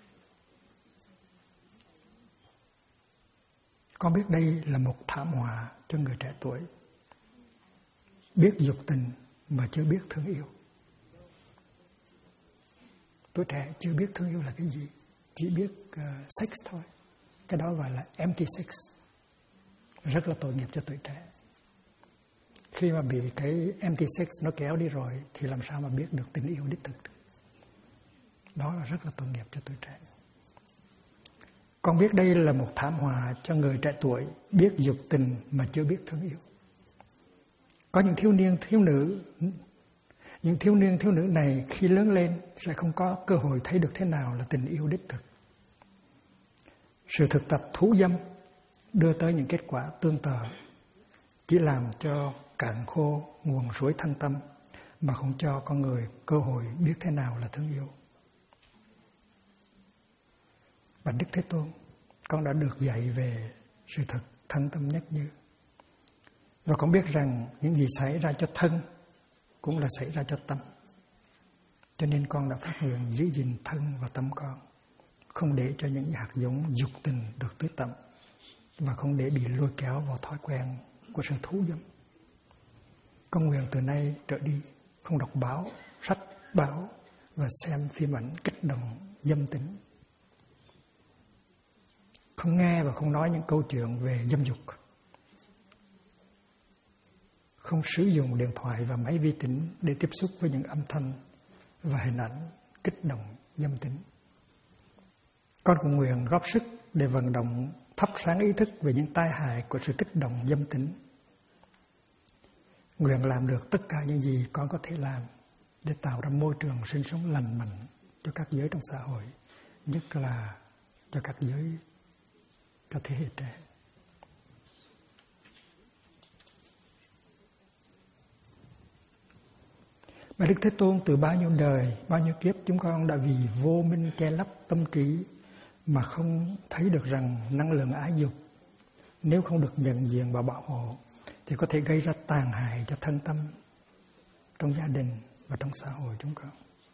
Con biết đây là một thảm họa cho người trẻ tuổi. Biết dục tình mà chưa biết thương yêu. Tuổi trẻ chưa biết thương yêu là cái gì, chỉ biết sex thôi. Cái đó gọi là empty sex. Rất là tội nghiệp cho tuổi trẻ. Khi mà bị cái empty sex nó kéo đi rồi thì làm sao mà biết được tình yêu đích thực. Đó là rất là tội nghiệp cho tuổi trẻ. Con biết đây là một thảm họa cho người trẻ tuổi biết dục tình mà chưa biết thương yêu. Có những thiếu niên thiếu nữ, những thiếu niên thiếu nữ này khi lớn lên sẽ không có cơ hội thấy được thế nào là tình yêu đích thực. Sự thực tập thú dâm đưa tới những kết quả tương tự, chỉ làm cho cạn khô nguồn suối thanh tâm mà không cho con người cơ hội biết thế nào là thương yêu. Bạch Đức Thế Tôn, con đã được dạy về sự thật thanh tâm nhất như. Và con biết rằng những gì xảy ra cho thân cũng là xảy ra cho tâm. Cho nên con đã phát nguyện giữ gìn thân và tâm con, không để cho những hạt giống dục tình được tưới tẩm và không để bị lôi kéo vào thói quen của sự thú dâm. Con nguyện từ nay trở đi không đọc báo, sách báo và xem phim ảnh kích động dâm tính, không nghe và không nói những câu chuyện về dâm dục, không sử dụng điện thoại và máy vi tính để tiếp xúc với những âm thanh và hình ảnh kích động dâm tính. Con cũng nguyện góp sức để vận động thắp sáng ý thức về những tai hại của sự kích động dâm tính. Nguyện làm được tất cả những gì con có thể làm để tạo ra môi trường sinh sống lành mạnh cho các giới trong xã hội, nhất là cho các thế hệ trẻ. Mà Đức Thế Tôn từ bao nhiêu đời, bao nhiêu kiếp chúng con đã vì vô minh che lấp tâm trí mà không thấy được rằng năng lượng ái dục nếu không được nhận diện và bảo hộ thì có thể gây ra tàn hại cho thân tâm trong gia đình và trong xã hội chúng con.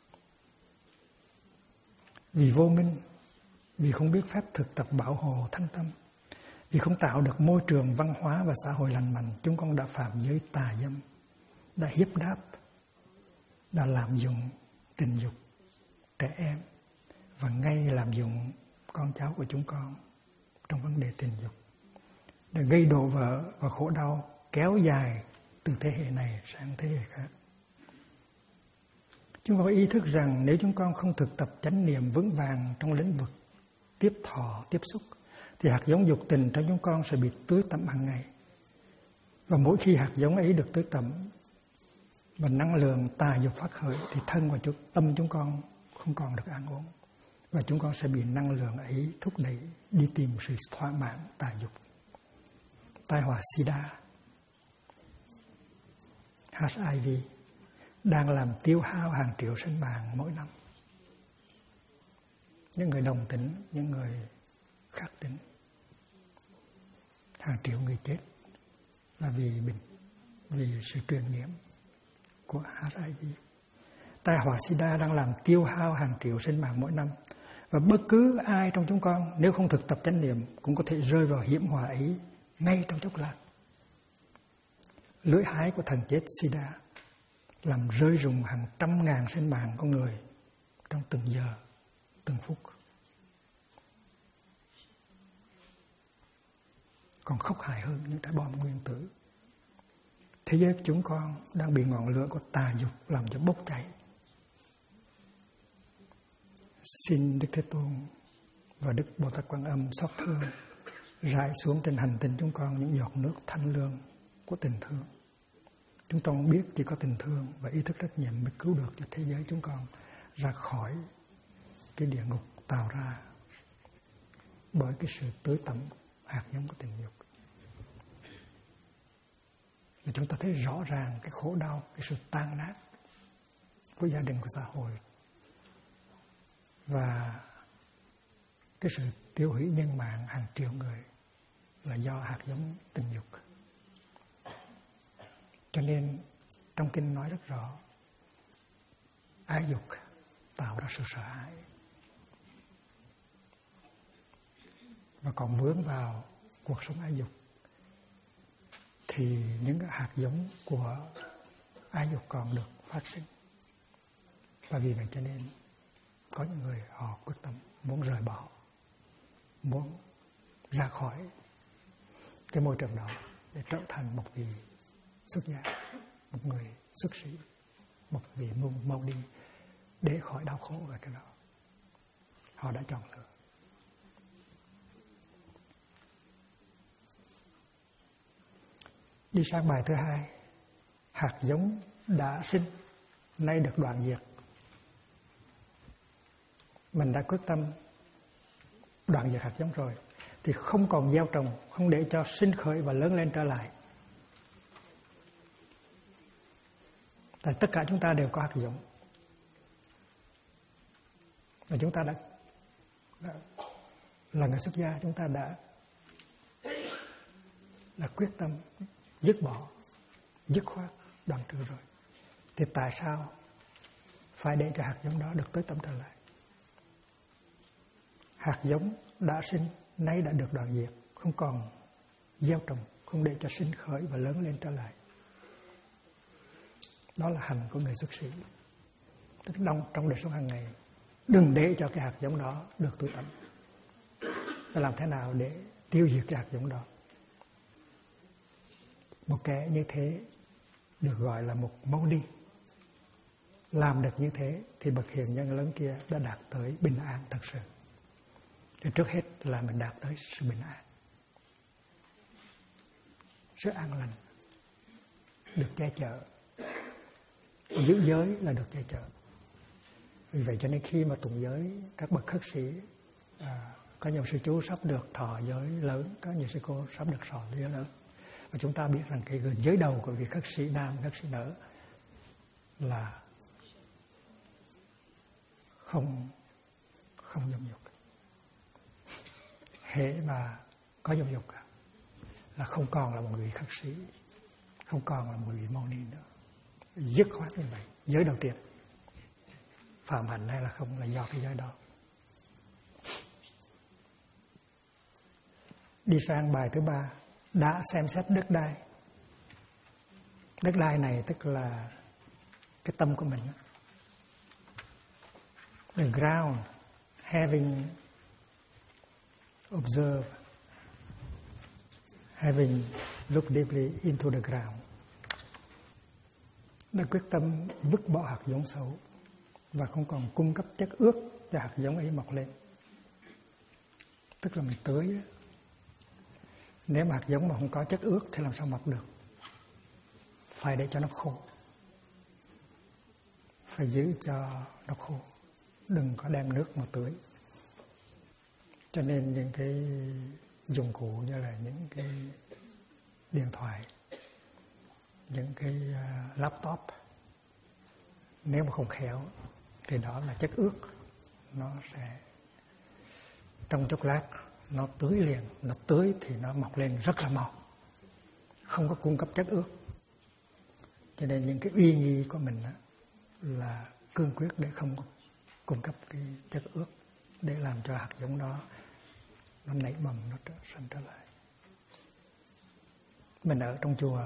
Vì vô minh, vì không biết phép thực tập bảo hộ thân tâm, vì không tạo được môi trường văn hóa và xã hội lành mạnh, chúng con đã phạm giới tà dâm, đã hiếp đáp, đã lạm dụng tình dục trẻ em và ngay lạm dụng con cháu của chúng con trong vấn đề tình dục, đã gây đổ vỡ và khổ đau kéo dài từ thế hệ này sang thế hệ khác. Chúng con ý thức rằng nếu chúng con không thực tập chánh niệm vững vàng trong lĩnh vực tiếp thọ, tiếp xúc, thì hạt giống dục tình trong chúng con sẽ bị tưới tẩm hàng ngày. Và mỗi khi hạt giống ấy được tưới tẩm và năng lượng tà dục phát khởi thì thân và tâm chúng con không còn được an ổn. Và chúng con sẽ bị năng lượng ấy thúc đẩy đi tìm sự thỏa mãn tà dục. Tai họa SIDA, HIV đang làm tiêu hao hàng triệu sinh mạng mỗi năm. Những người đồng tính, những người khác tính. Hàng triệu người chết là vì sự truyền nhiễm của HIV. Tai họa SIDA đang làm tiêu hao hàng triệu sinh mạng mỗi năm. Và bất cứ ai trong chúng con nếu không thực tập chánh niệm cũng có thể rơi vào hiểm họa ấy ngay trong chốc lát. Lưỡi hái của thần chết SIDA làm rơi rụng hàng trăm ngàn sinh mạng con người trong từng giờ, từng phút. Còn khốc hại hơn những trái bom nguyên tử. Thế giới chúng con đang bị ngọn lửa của tà dục làm cho bốc cháy. Xin Đức Thế Tôn và Đức Bồ Tát Quan Âm xót thương rải xuống trên hành tinh chúng con những giọt nước thanh lương của tình thương. Chúng con biết chỉ có tình thương và ý thức trách nhiệm mới cứu được cho thế giới chúng con ra khỏi cái địa ngục tạo ra bởi cái sự tưới tẩm hạt giống của tình dục. Và chúng ta thấy rõ ràng cái khổ đau, cái sự tan nát của gia đình, của xã hội và cái sự tiêu hủy nhân mạng hàng triệu người là do hạt giống tình dục. Cho nên trong kinh nói rất rõ, ái dục tạo ra sự sợ hãi. Và còn vướng vào cuộc sống ái dục thì những hạt giống của ái dục còn được phát sinh. Và vì vậy cho nên có những người họ quyết tâm muốn rời bỏ, muốn ra khỏi cái môi trường đó để trở thành một vị xuất gia, một người xuất sĩ, một vị mau đi để khỏi đau khổ về cái đó. Họ đã chọn lựa. Đi sang bài thứ hai, hạt giống đã sinh, nay được đoạn diệt. Mình đã quyết tâm đoạn diệt hạt giống rồi thì không còn gieo trồng, không để cho sinh khởi và lớn lên trở lại. Tại tất cả chúng ta đều có hạt giống. Và chúng ta đã là người xuất gia, chúng ta đã quyết tâm dứt bỏ, dứt khoát, đoạn trừ rồi. Thì tại sao phải để cho hạt giống đó được tới tâm trở lại? Hạt giống đã sinh, nay đã được đoạn diệt, không còn gieo trồng, không để cho sinh khởi và lớn lên trở lại. Đó là hành của người xuất sĩ. Tức trong đời sống hàng ngày, đừng để cho cái hạt giống đó được tủi tẩm. Và làm thế nào để tiêu diệt cái hạt giống đó? Một kẻ như thế được gọi là một mâu ni. Làm được như thế thì bậc hiền nhân lớn kia đã đạt tới bình an thật sự. Thì trước hết là mình đạt tới sự bình an, sự an lành, được che chở. Giữ giới là được che chở. Vì vậy cho nên khi mà tụng giới, các bậc khất sĩ, có nhiều sư chú sắp được thọ giới lớn, có nhiều sư cô sắp được thọ giới lớn. Và chúng ta biết rằng cái giới đầu của vị khất sĩ nam, khất sĩ nữ là không dâm dục. Hễ mà có dâm dục là không còn là một vị khất sĩ, không còn là một vị mâu ni nữa. Dứt khoát như vậy. Giới đầu tiên phạm hạnh hay là không là do cái giới đó. Đi sang bài thứ 3, đã xem xét đất đai. Đất đai này tức là cái tâm của mình. The ground, having observed, having looked deeply into the ground, đã quyết tâm vứt bỏ hạt giống xấu và không còn cung cấp chất ướt cho hạt giống ấy mọc lên. Tức là mình tưới. Nếu mà hạt giống mà không có chất ướt thì làm sao mọc được? Phải để cho nó khô. Phải giữ cho nó khô. Đừng có đem nước mà tưới. Cho nên những cái dụng cụ như là những cái điện thoại, những cái laptop, nếu mà không khéo thì đó là chất ướt. Nó sẽ trong chốc lát nó tưới liền, nó tưới thì nó mọc lên rất là mau, không có cung cấp chất ướt. Cho nên những cái uy nghi của mình là cương quyết để không cung cấp cái chất ướt, để làm cho hạt giống đó nó nảy mầm, nó sinh trở lại. Mình ở trong chùa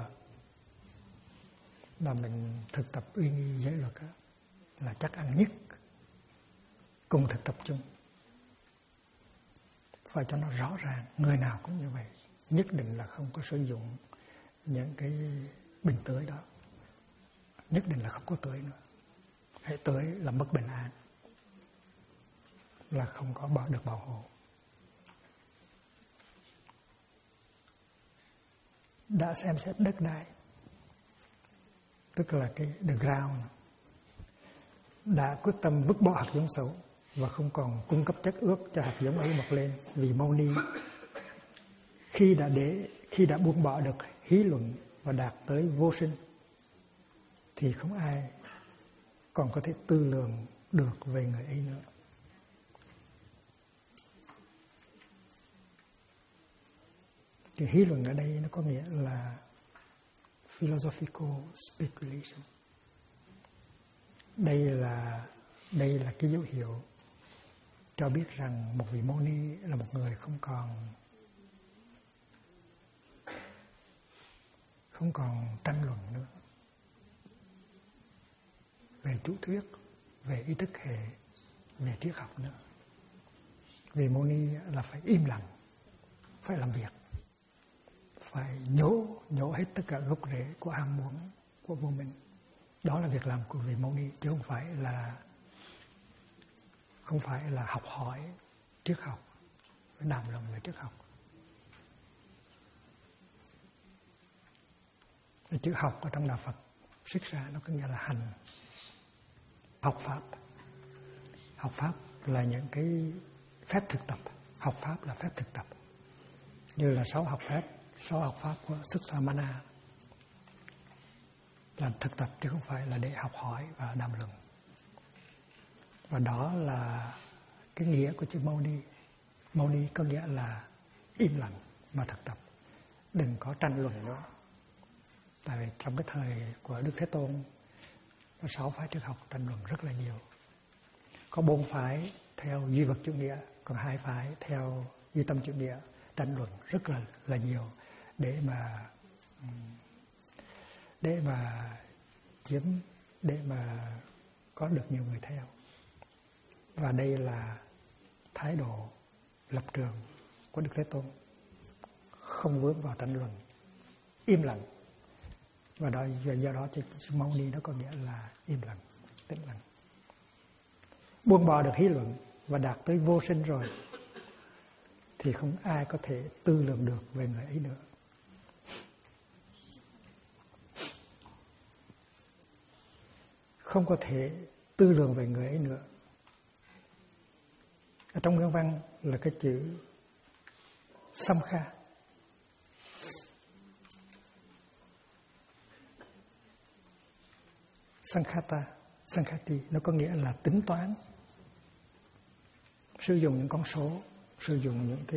là mình thực tập uy nghi giới luật là chắc ăn nhất, cùng thực tập chung. Phải cho nó rõ ràng, người nào cũng như vậy. Nhất định là không có sử dụng những cái bình tưới đó. Nhất định là không có tưới nữa. Hãy tưới là mất bình an, là không có được bảo hộ. Đã xem xét đất đai, tức là cái the ground, đã quyết tâm vứt bỏ hạt giống xấu và không còn cung cấp chất ướt cho hạt giống ấy mọc lên. Vì mâu ni khi đã buông bỏ được hí luận và đạt tới vô sinh thì không ai còn có thể tư lượng được về người ấy nữa. Cái hí luận ở đây nó có nghĩa là philosophical speculation. Đây là cái dấu hiệu cho biết rằng một vị mâu ni là một người không còn tranh luận nữa về chủ thuyết, về ý thức hệ, về triết học nữa. Vị mâu ni là phải im lặng, phải làm việc, phải nhổ hết tất cả gốc rễ của ham muốn, của vô minh. Đó là việc làm của vị mâu ni, chứ không phải là học hỏi triết học, đàm luận về triết học. Chữ học ở trong đạo Phật xuất ra nó có nghĩa là hành, học pháp. Học pháp là những cái phép thực tập. Học pháp là phép thực tập, như là 6 học pháp của Susamana là thực tập, chứ không phải là để học hỏi và đàm luận. Và đó là cái nghĩa của chữ mâu ni. Mâu ni có nghĩa là im lặng mà thực tập, đừng có tranh luận nữa. Tại vì trong cái thời của Đức Thế Tôn có 6 phái triết học tranh luận rất là nhiều. Có 4 phái theo duy vật chủ nghĩa, còn 2 phái theo duy tâm chủ nghĩa. tranh luận rất là nhiều để mà chiếm, để mà có được nhiều người theo. Và đây là thái độ lập trường của Đức Thế Tôn, không vướng vào tranh luận, im lặng. Và do đó Mâu Ni nó có nghĩa là im lặng, tĩnh lặng. Buông bỏ được hí luận và đạt tới vô sinh rồi thì không ai có thể tư lượng được về người ấy nữa. Không có thể tư lượng về người ấy nữa. Ở trong nguyên văn là cái chữ Samkha. Sankhata, Sankhati, nó có nghĩa là tính toán, sử dụng những con số, sử dụng những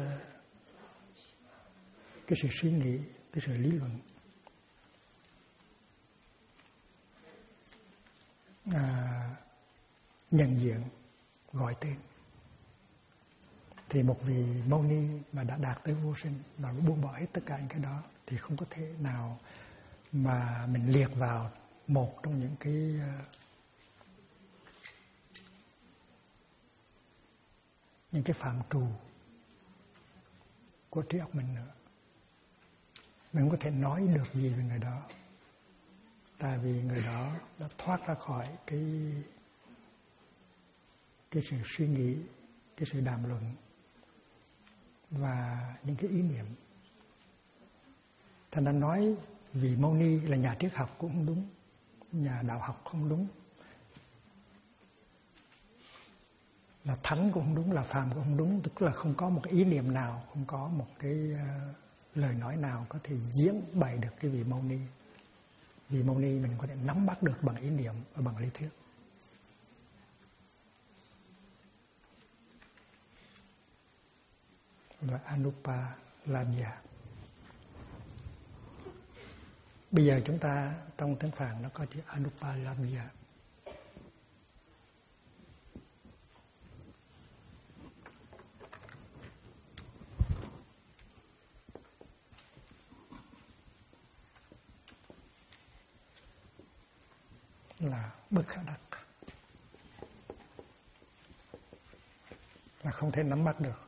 cái sự suy nghĩ, cái sự lý luận. Nhận diện, gọi tên. Thì một vị Mâu Ni mà đã đạt tới vô sinh và buông bỏ hết tất cả những cái đó thì không có thể nào mà mình liệt vào một trong những cái phạm trù của trí óc mình nữa. Mình không có thể nói được gì về người đó, tại vì người đó đã thoát ra khỏi cái sự suy nghĩ, cái sự đàm luận và những cái ý niệm. Thành ra nói vì Mâu Ni là nhà triết học cũng không đúng, nhà đạo học không đúng, là thánh cũng không đúng, là phàm cũng không đúng. Tức là không có một cái ý niệm nào, không có một cái lời nói nào có thể diễn bày được cái vị Mâu Ni. Vì Mâu Ni mình có thể nắm bắt được bằng ý niệm và bằng lý thuyết. Là Anupalabhya. Bây giờ chúng ta trong tiếng Phạn nó có chữ Anupalabhya. Là bất khả đắc, là không thể nắm bắt được.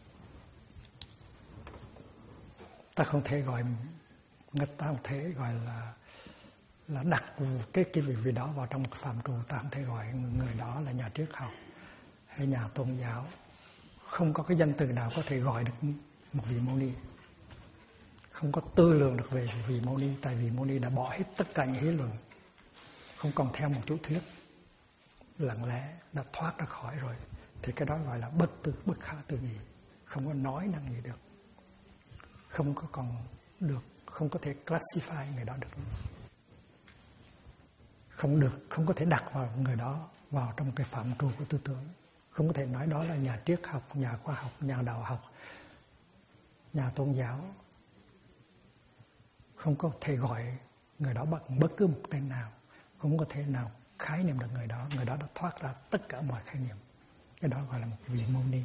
Ta không thể gọi, ta không thể gọi là đặt cái vị đó vào trong phạm trù. Ta không thể gọi người đó là nhà triết học hay nhà tôn giáo. Không có cái danh từ nào có thể gọi được một vị Mâu Ni. Không có tư lượng được về vị Mâu Ni, tại vì Mâu Ni đã bỏ hết tất cả những lý luận, không còn theo một chủ thuyết, lặng lẽ đã thoát ra khỏi rồi. Thì cái đó gọi là bất khả tư nghị, không có nói năng gì được, không có còn được, không có thể classify người đó được, không có thể đặt vào người đó vào trong cái phạm trù của tư tưởng. Không có thể nói đó là nhà triết học, nhà khoa học, nhà đạo học, nhà tôn giáo. Không có thể gọi người đó bằng bất cứ một tên nào, không có thể nào khái niệm được người đó. Người đó đã thoát ra tất cả mọi khái niệm. Cái đó gọi là một vị Mâu Ni.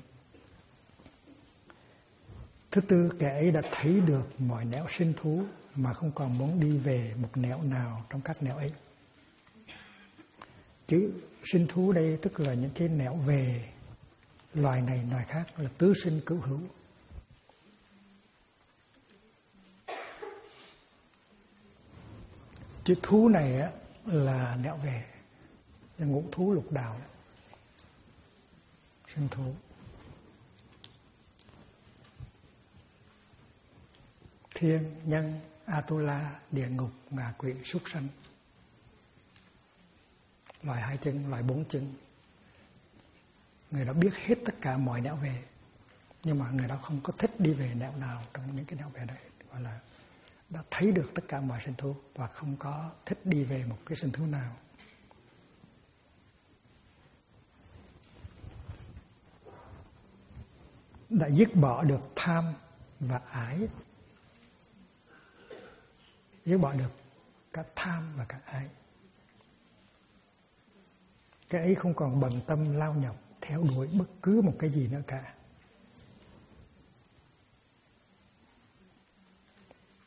Thứ tư, kẻ ấy đã thấy được mọi nẻo sinh thú mà không còn muốn đi về một nẻo nào trong các nẻo ấy. Chữ sinh thú đây tức là những cái nẻo về loài này loài khác, là tứ sinh cửu hữu. Chữ thú này á, là nẻo về, là ngũ thú lục đạo, sinh thú. Thiên, nhân, Atula, địa ngục, ngạ quỷ, súc sanh. Loài hai chân, loài bốn chân. Người đó biết hết tất cả mọi nẻo về, nhưng mà người đó không có thích đi về nẻo nào trong những cái nẻo về đấy. Gọi là đã thấy được tất cả mọi sinh thú và không có thích đi về một cái sinh thú nào. Đã dứt bỏ được tham và ái, dứt bỏ được cả tham và cả ái. Cái ấy không còn bận tâm lao nhọc theo đuổi bất cứ một cái gì nữa cả.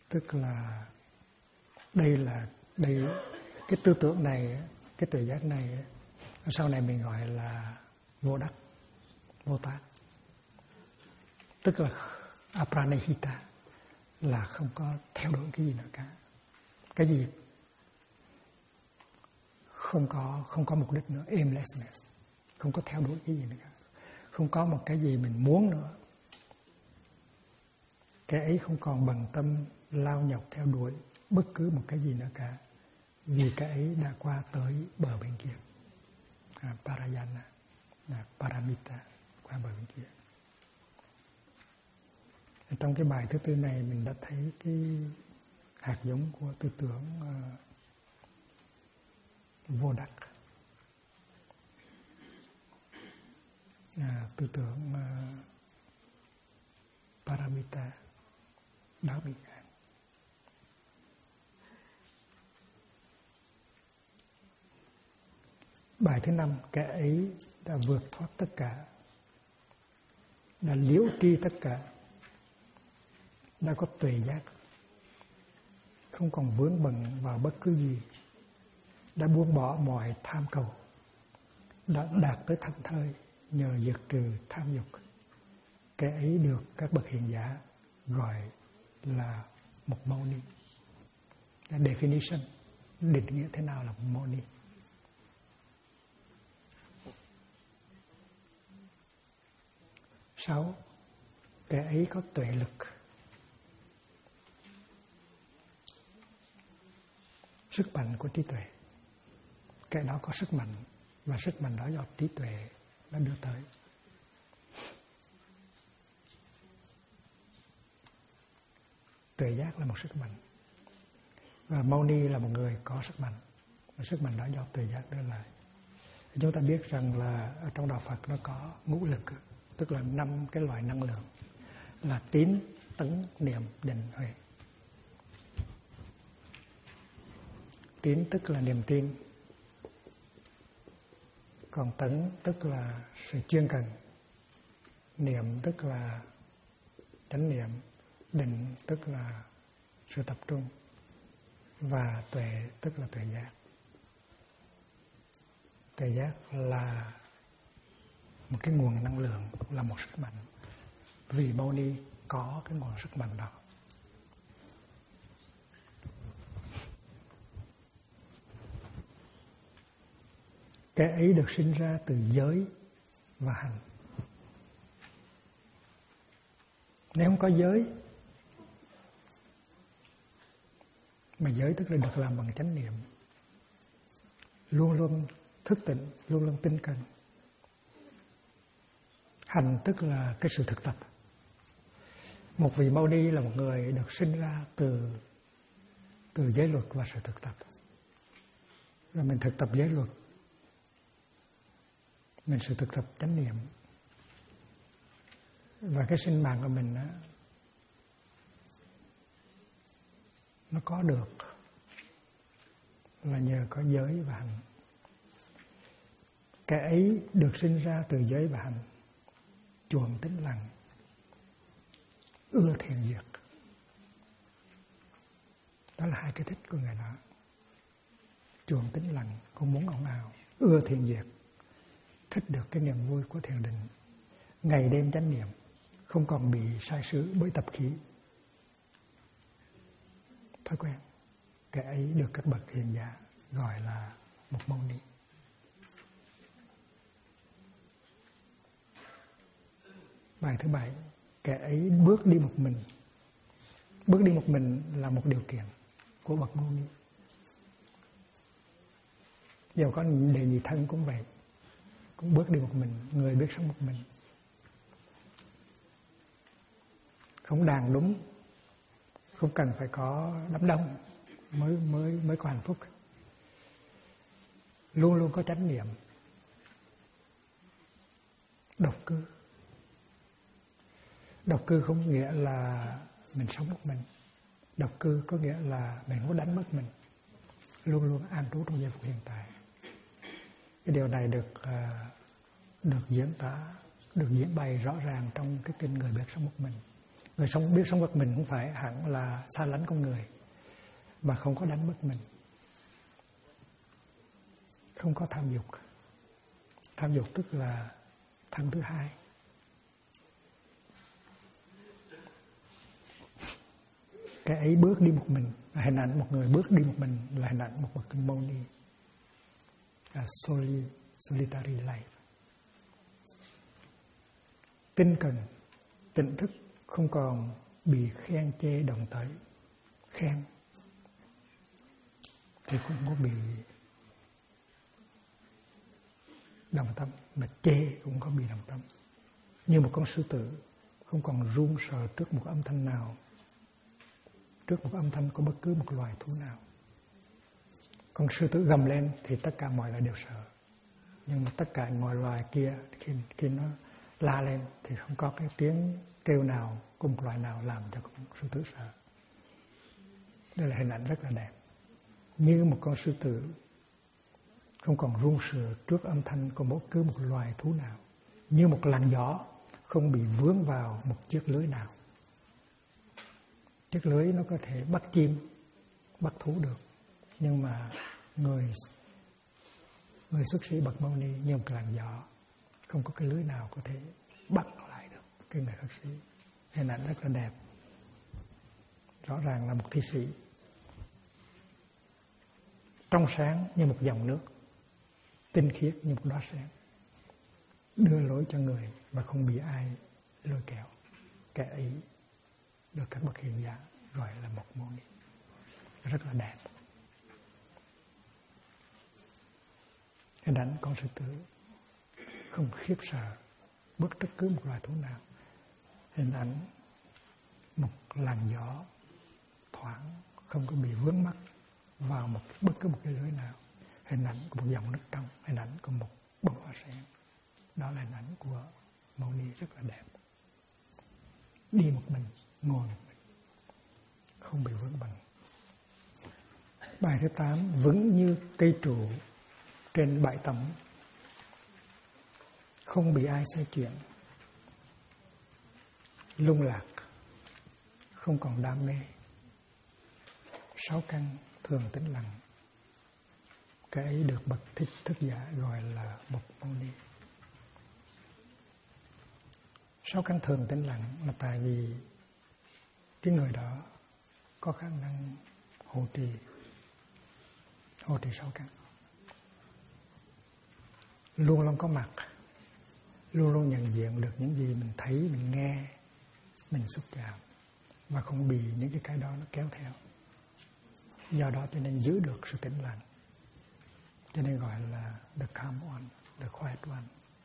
Tức là đây cái tư tưởng này, cái tuệ giác này sau này mình gọi là vô đắc, vô tác. Tức là apranihita, là không có theo đuổi cái gì nữa cả. Cái gì không có mục đích nữa, aimlessness, không có theo đuổi cái gì nữa cả. Không có một cái gì mình muốn nữa. Cái ấy không còn bằng tâm lao nhọc theo đuổi bất cứ một cái gì nữa cả, vì cái ấy đã qua tới bờ bên kia. Parayana, paramita, qua bờ bên kia. Trong cái bài thứ tư này mình đã thấy cái hạt giống của tư tưởng vô đắc, tư tưởng paramita, đạo bình an. Bài thứ 5, kẻ ấy đã vượt thoát tất cả, đã liễu tri tất cả, đã có tuệ giác, không còn vướng bận vào bất cứ gì, đã buông bỏ mọi tham cầu, đã đạt tới thảnh thơi nhờ diệt trừ tham dục. Kẻ ấy được các bậc hiền giả gọi là một mâu ni. Definition, định nghĩa thế nào là một mâu ni? Sáu, kẻ ấy có tuệ lực, sức mạnh của trí tuệ. Kẻ đó có sức mạnh, và sức mạnh đó do trí tuệ nó đưa tới. Tuệ giác là một sức mạnh, và Mâu Ni là một người có sức mạnh, và sức mạnh đó do tuệ giác đưa lại. Chúng ta biết rằng là ở trong đạo Phật nó có ngũ lực, tức là 5 cái loại năng lượng, là tín, tấn, niệm, định, huệ. Tín tức là niềm tin, còn tấn tức là sự chuyên cần, niệm tức là chánh niệm, định tức là sự tập trung, và tuệ tức là tuệ giác. Tuệ giác là một cái nguồn năng lượng, là một sức mạnh, vì Mâu Ni có cái nguồn sức mạnh đó. Cái ấy được sinh ra từ giới và hành. Nếu không có giới, mà giới tức là được làm bằng chánh niệm, luôn luôn thức tỉnh, luôn luôn tinh cần. Hành tức là cái sự thực tập. Một vị Mâu Ni là một người được sinh ra từ giới luật và sự thực tập. Rồi mình thực tập giới luật, mình sự thực tập chánh niệm, và cái sinh mạng của mình đó, nó có được là nhờ có giới và hành. Cái ấy được sinh ra từ giới và hành, chuộng tĩnh lặng, ưa thiền diệt. Đó là hai cái thích của người đó. Chuộng tĩnh lặng, không muốn ồn ào. Ưa thiền diệt, thích được cái niềm vui của thiền định. Ngày đêm chánh niệm, không còn bị sai sử bởi tập khí. Thói quen. Cái ấy được các bậc hiền giả gọi là một Mâu Ni. Bài thứ 7, kẻ ấy bước đi một mình. Bước đi một mình là một điều kiện của bậc Mâu Ni. Dầu có đệ nhị thân cũng vậy, cũng bước đi một mình, người biết sống một mình. Không đàn đúng, không cần phải có đám đông mới có hạnh phúc. Luôn luôn có chánh niệm. Độc cư. Độc cư không nghĩa là mình sống một mình. Độc cư có nghĩa là mình không đánh mất mình. Luôn luôn an trú trong giây phút hiện tại. Cái điều này được diễn tả, được diễn bày rõ ràng trong cái kinh Người biết sống một mình. Người biết sống bất mình không phải hẳn là xa lánh con người, mà không có đánh mất mình, không có tham dục. Tham dục tức là thân thứ hai. Cái ấy bước đi một mình, hình ảnh một người bước đi một mình là hình ảnh một bậc mâu ni, solitary life. Tinh cần, tỉnh thức, không còn bị khen chê đồng tới. Khen thì cũng có bị đồng tâm, mà chê cũng có bị đồng tâm. Như một con sư tử không còn run sợ trước một âm thanh nào, trước một âm thanh của bất cứ một loài thú nào. Con sư tử gầm lên thì tất cả mọi loài đều sợ, nhưng mà tất cả mọi loài kia khi nó la lên thì không có cái tiếng kêu nào của một loài nào làm cho con sư tử sợ. Đây là hình ảnh rất là đẹp. Như một con sư tử không còn run sợ trước âm thanh của bất cứ một loài thú nào. Như một làn gió không bị vướng vào một chiếc lưới nào. Chiếc lưới nó có thể bắt chim, bắt thú được, nhưng mà người xuất sĩ bậc mâu ni như một làn gió, không có cái lưới nào có thể bắt lại được cái người khất sĩ. Hình ảnh rất là đẹp. Rõ ràng là một thi sĩ trong sáng như một dòng nước, tinh khiết như một đóa sen, đưa lối cho người và không bị ai lôi kéo. Cái ấy được các bậc hiền giả gọi là một mâu ni. Rất là đẹp. Hình ảnh con sư tử không khiếp sợ bất cứ một loài thú nào. Hình ảnh một làn gió thoảng, không có bị vướng mắc vào bất cứ một cái lưới nào. Hình ảnh của một dòng nước trong, hình ảnh của một bông hoa sen. Đó là hình ảnh của mâu ni rất là đẹp. Đi một mình, ngồi một mình, không bị vướng bận. Bài thứ 8: vững như cây trụ trên bãi tắm, không bị ai xoay chuyển. Lung lạc, không còn đam mê. 6 căn thường tĩnh lặng. Cái ấy được bậc thích thức giả gọi là một mâu ni. 6 căn thường tĩnh lặng là tại vì cái người đó có khả năng hộ trì 6 căn, luôn luôn có mặt, luôn luôn nhận diện được những gì mình thấy, mình nghe, mình xúc chạm, và không bị những cái đó nó kéo theo. Do đó cho nên giữ được sự tĩnh lặng, cho nên gọi là the calm one, the quiet one.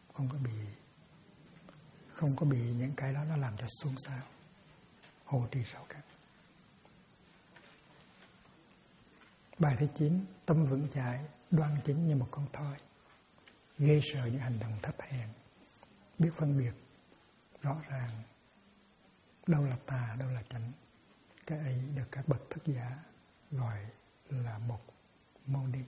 Không có bị những cái đó nó làm cho xôn xao. Hộ trì 6 căn. Bài thứ 9: tâm vững chãi, đoan chính như một con thoi, ghê sợ những hành động thấp hèn, biết phân biệt rõ ràng đâu là tà, đâu là chánh. Cái ấy được các bậc thức giả gọi là một mâu ni.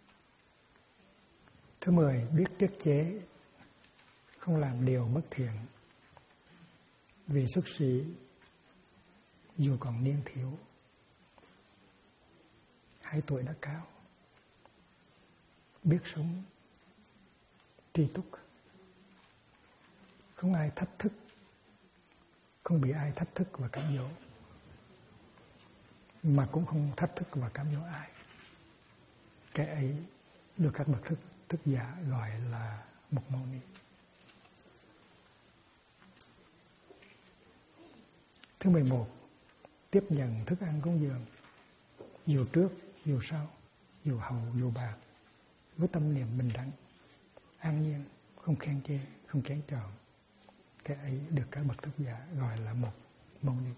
Thứ 10: biết tiết chế, không làm điều bất thiện. Vì xuất sĩ dù còn niên thiếu, 2 tuổi đã cao, biết sống tri túc, không ai thách thức, không bị ai thách thức và cám dỗ, mà cũng không thách thức và cám dỗ ai. Cái ấy được các bậc thức giả gọi là một mâu ni. Thứ 11: tiếp nhận thức ăn cúng dường, dù trước, dù sau, dù hậu, dù bạc, với tâm niệm bình đẳng, an nhiên, không khen chê, không kén chọn. Cái ấy được các bậc thức giả gọi là một mâu ni.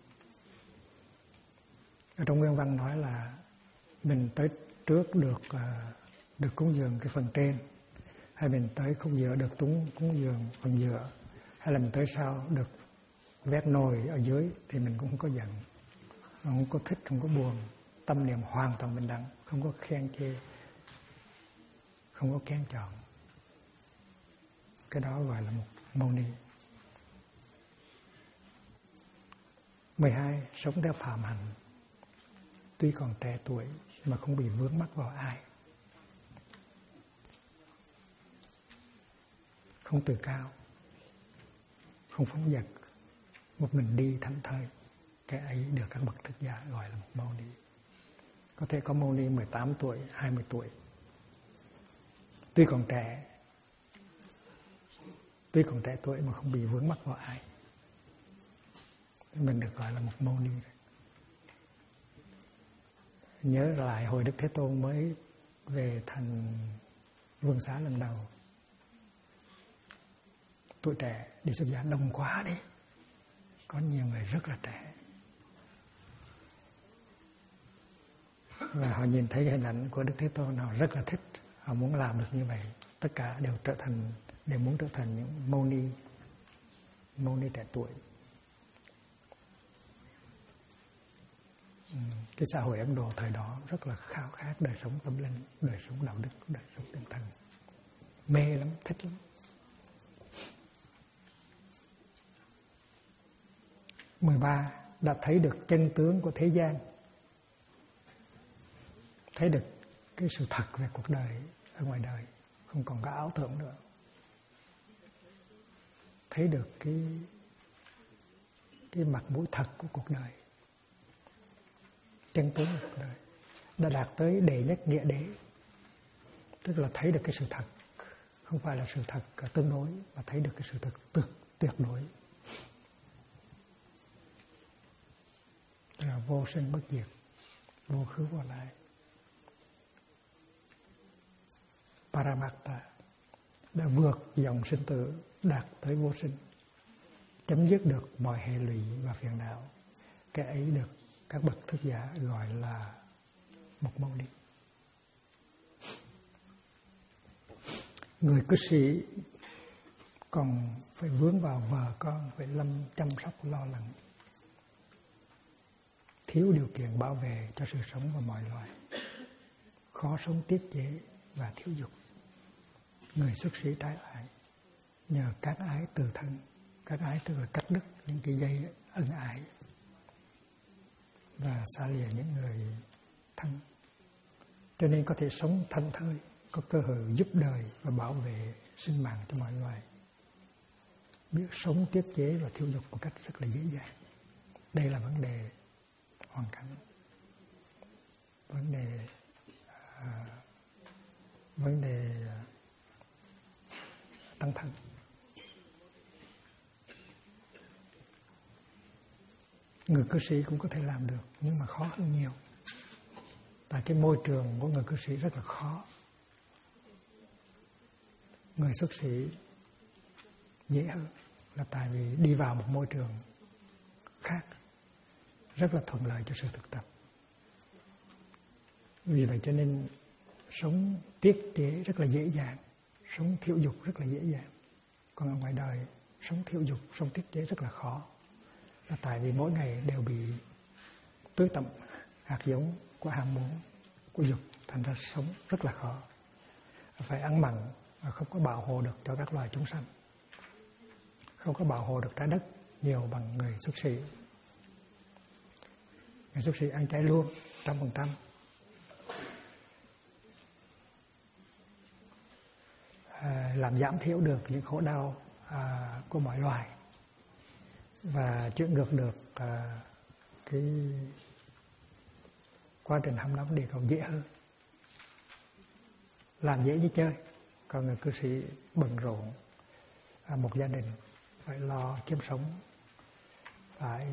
Ở trong nguyên văn nói là mình tới trước được cúng dường cái phần trên, hay mình tới khúc giữa được cúng dường phần giữa, hay là mình tới sau được vét nồi ở dưới, thì mình cũng không có giận, không có thích, không có buồn. Tâm niệm hoàn toàn bình đẳng, không có khen chê, không có kén chọn. Cái đó gọi là một mâu ni. 12. Sống theo phạm hạnh, tuy còn trẻ tuổi mà không bị vướng mắc vào ai, không tự cao, không phóng dật, một mình đi thảnh thơi. Cái ấy được các bậc thức giả gọi là một mâu ni. Có thể có mâu ni 18 tuổi, 20 tuổi, tuy còn trẻ tuổi mà không bị vướng mắc vào ai, mình được gọi là một mâu ni. Nhớ lại hồi Đức Thế Tôn mới về thành Vương Xá lần đầu, tuổi trẻ đi xuất gia đông quá đi, có nhiều người rất là trẻ, và họ nhìn thấy hình ảnh của Đức Thế Tôn, họ rất là thích, họ muốn làm được như vậy. Tất cả đều muốn trở thành những mâu ni trẻ tuổi. Cái xã hội Ấn Độ thời đó rất là khao khát đời sống tâm linh, đời sống đạo đức, đời sống tinh thần, mê lắm, thích lắm. Mười ba, đã thấy được chân tướng của thế gian, thấy được cái sự thật về cuộc đời ở ngoài đời, không còn có ảo tưởng nữa, thấy được cái mặt mũi thật của cuộc đời, chân tướng của cuộc đời, đã đạt tới đệ nhất nghĩa đế, tức là thấy được cái sự thật, không phải là sự thật tương đối, mà thấy được cái sự thật tuyệt đối, tức là vô sinh bất diệt, vô khứ vô lại. Paramatta đã vượt dòng sinh tử, đạt tới vô sinh, chấm dứt được mọi hệ lụy và phiền não. Cái ấy được các bậc thức giả gọi là một mâu ni. Người cư sĩ còn phải vướng vào vợ con, phải chăm sóc lo lắng, thiếu điều kiện bảo vệ cho sự sống của mọi loài, khó sống tiết chế và thiếu dục. Người xuất sĩ trái lại nhờ các ái từ thân, các ái tức là cắt đứt những cái dây ân ái và xa lìa những người thân, cho nên có thể sống thảnh thơi, có cơ hội giúp đời và bảo vệ sinh mạng cho mọi loài, biết sống tiết chế và thiếu dục một cách rất là dễ dàng. Đây là vấn đề hoàn cảnh, vấn đề tăng thân. Người cư sĩ cũng có thể làm được, nhưng mà khó hơn nhiều. Tại cái môi trường của người cư sĩ rất là khó. Người xuất sĩ dễ hơn là tại vì đi vào một môi trường khác, rất là thuận lợi cho sự thực tập. Vì vậy cho nên sống tiết chế rất là dễ dàng, sống thiểu dục rất là dễ dàng. Còn ở ngoài đời, sống thiểu dục, sống tiết chế rất là khó. Là tại vì mỗi ngày đều bị tưới tẩm hạt giống của ham muốn, của dục, thành ra sống rất là khó. Phải ăn mặn và không có bảo hộ được cho các loài chúng sanh, không có bảo hộ được trái đất nhiều bằng người xuất sĩ. Người xuất sĩ ăn chay luôn 100%. Làm giảm thiểu được những khổ đau của mọi loài và chuyển ngược được cái quá trình hâm nóng địa cầu dễ hơn. Làm dễ như chơi. Còn người cư sĩ bận rộn, một gia đình phải lo kiếm sống, phải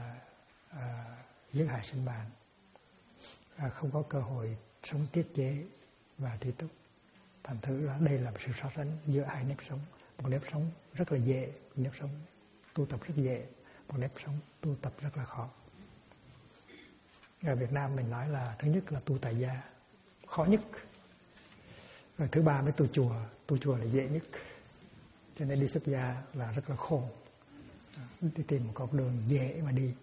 giết hại sinh mạng, không có cơ hội sống tiết chế và trí túc. Thành thử là đây là một sự so sánh giữa hai nếp sống. Một nếp sống rất là dễ, một nếp sống tu tập rất dễ, một nếp sống tu tập rất là khó. Ở Việt Nam mình nói là thứ nhất là tu tại gia, khó nhất. Rồi thứ ba mới tu chùa là dễ nhất. Cho nên đi xuất gia là rất là khôn. Đi tìm một con đường dễ mà đi.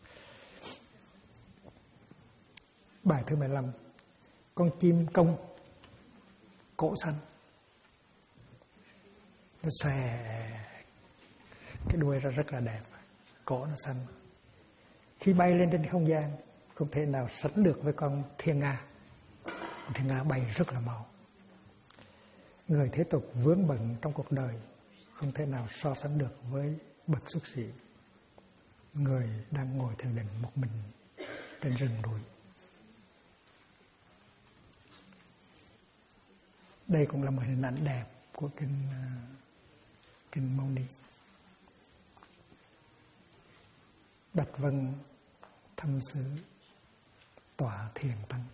Bài thứ 15. Con chim công cổ xanh, nó xòe cái đuôi ra rất là đẹp, cổ nó xanh, Khi bay lên trên không gian không thể nào sánh được với con thiên nga. Con thiên nga bay rất là mau. Người thế tục vướng bận trong cuộc đời không thể nào so sánh được với bậc xuất sĩ. Người đang ngồi thiền định một mình trên rừng núi. Đây cũng là một hình ảnh đẹp của kinh Mâu Ni. Bạch Vân thâm xứ tọa thiền tăng,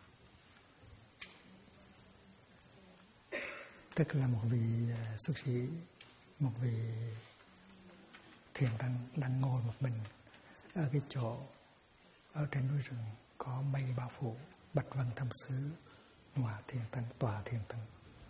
tức là một vị xuất sĩ, một vị thiền tăng đang ngồi một mình ở cái chỗ ở trên núi rừng có mây bao phủ. Bạch Vân thâm xứ tọa thiền tăng, tọa thiền tăng.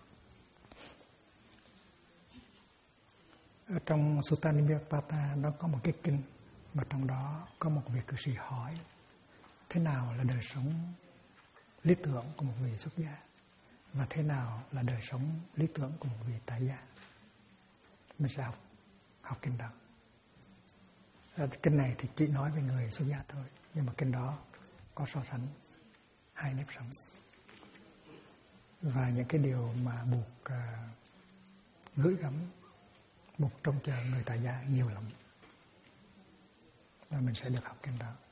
Ở trong Sutta Nipata nó có một cái kinh mà trong đó có một vị cư sĩ hỏi thế nào là đời sống lý tưởng của một vị xuất gia và thế nào là đời sống lý tưởng của một vị tại gia. Mình sẽ học kinh đó. Kinh này thì chỉ nói về người xuất gia thôi, nhưng mà kinh đó có so sánh hai nếp sống và những cái điều mà buộc gửi gắm, buộc trông chờ người tại gia nhiều lắm. Và mình sẽ được học kinh đó.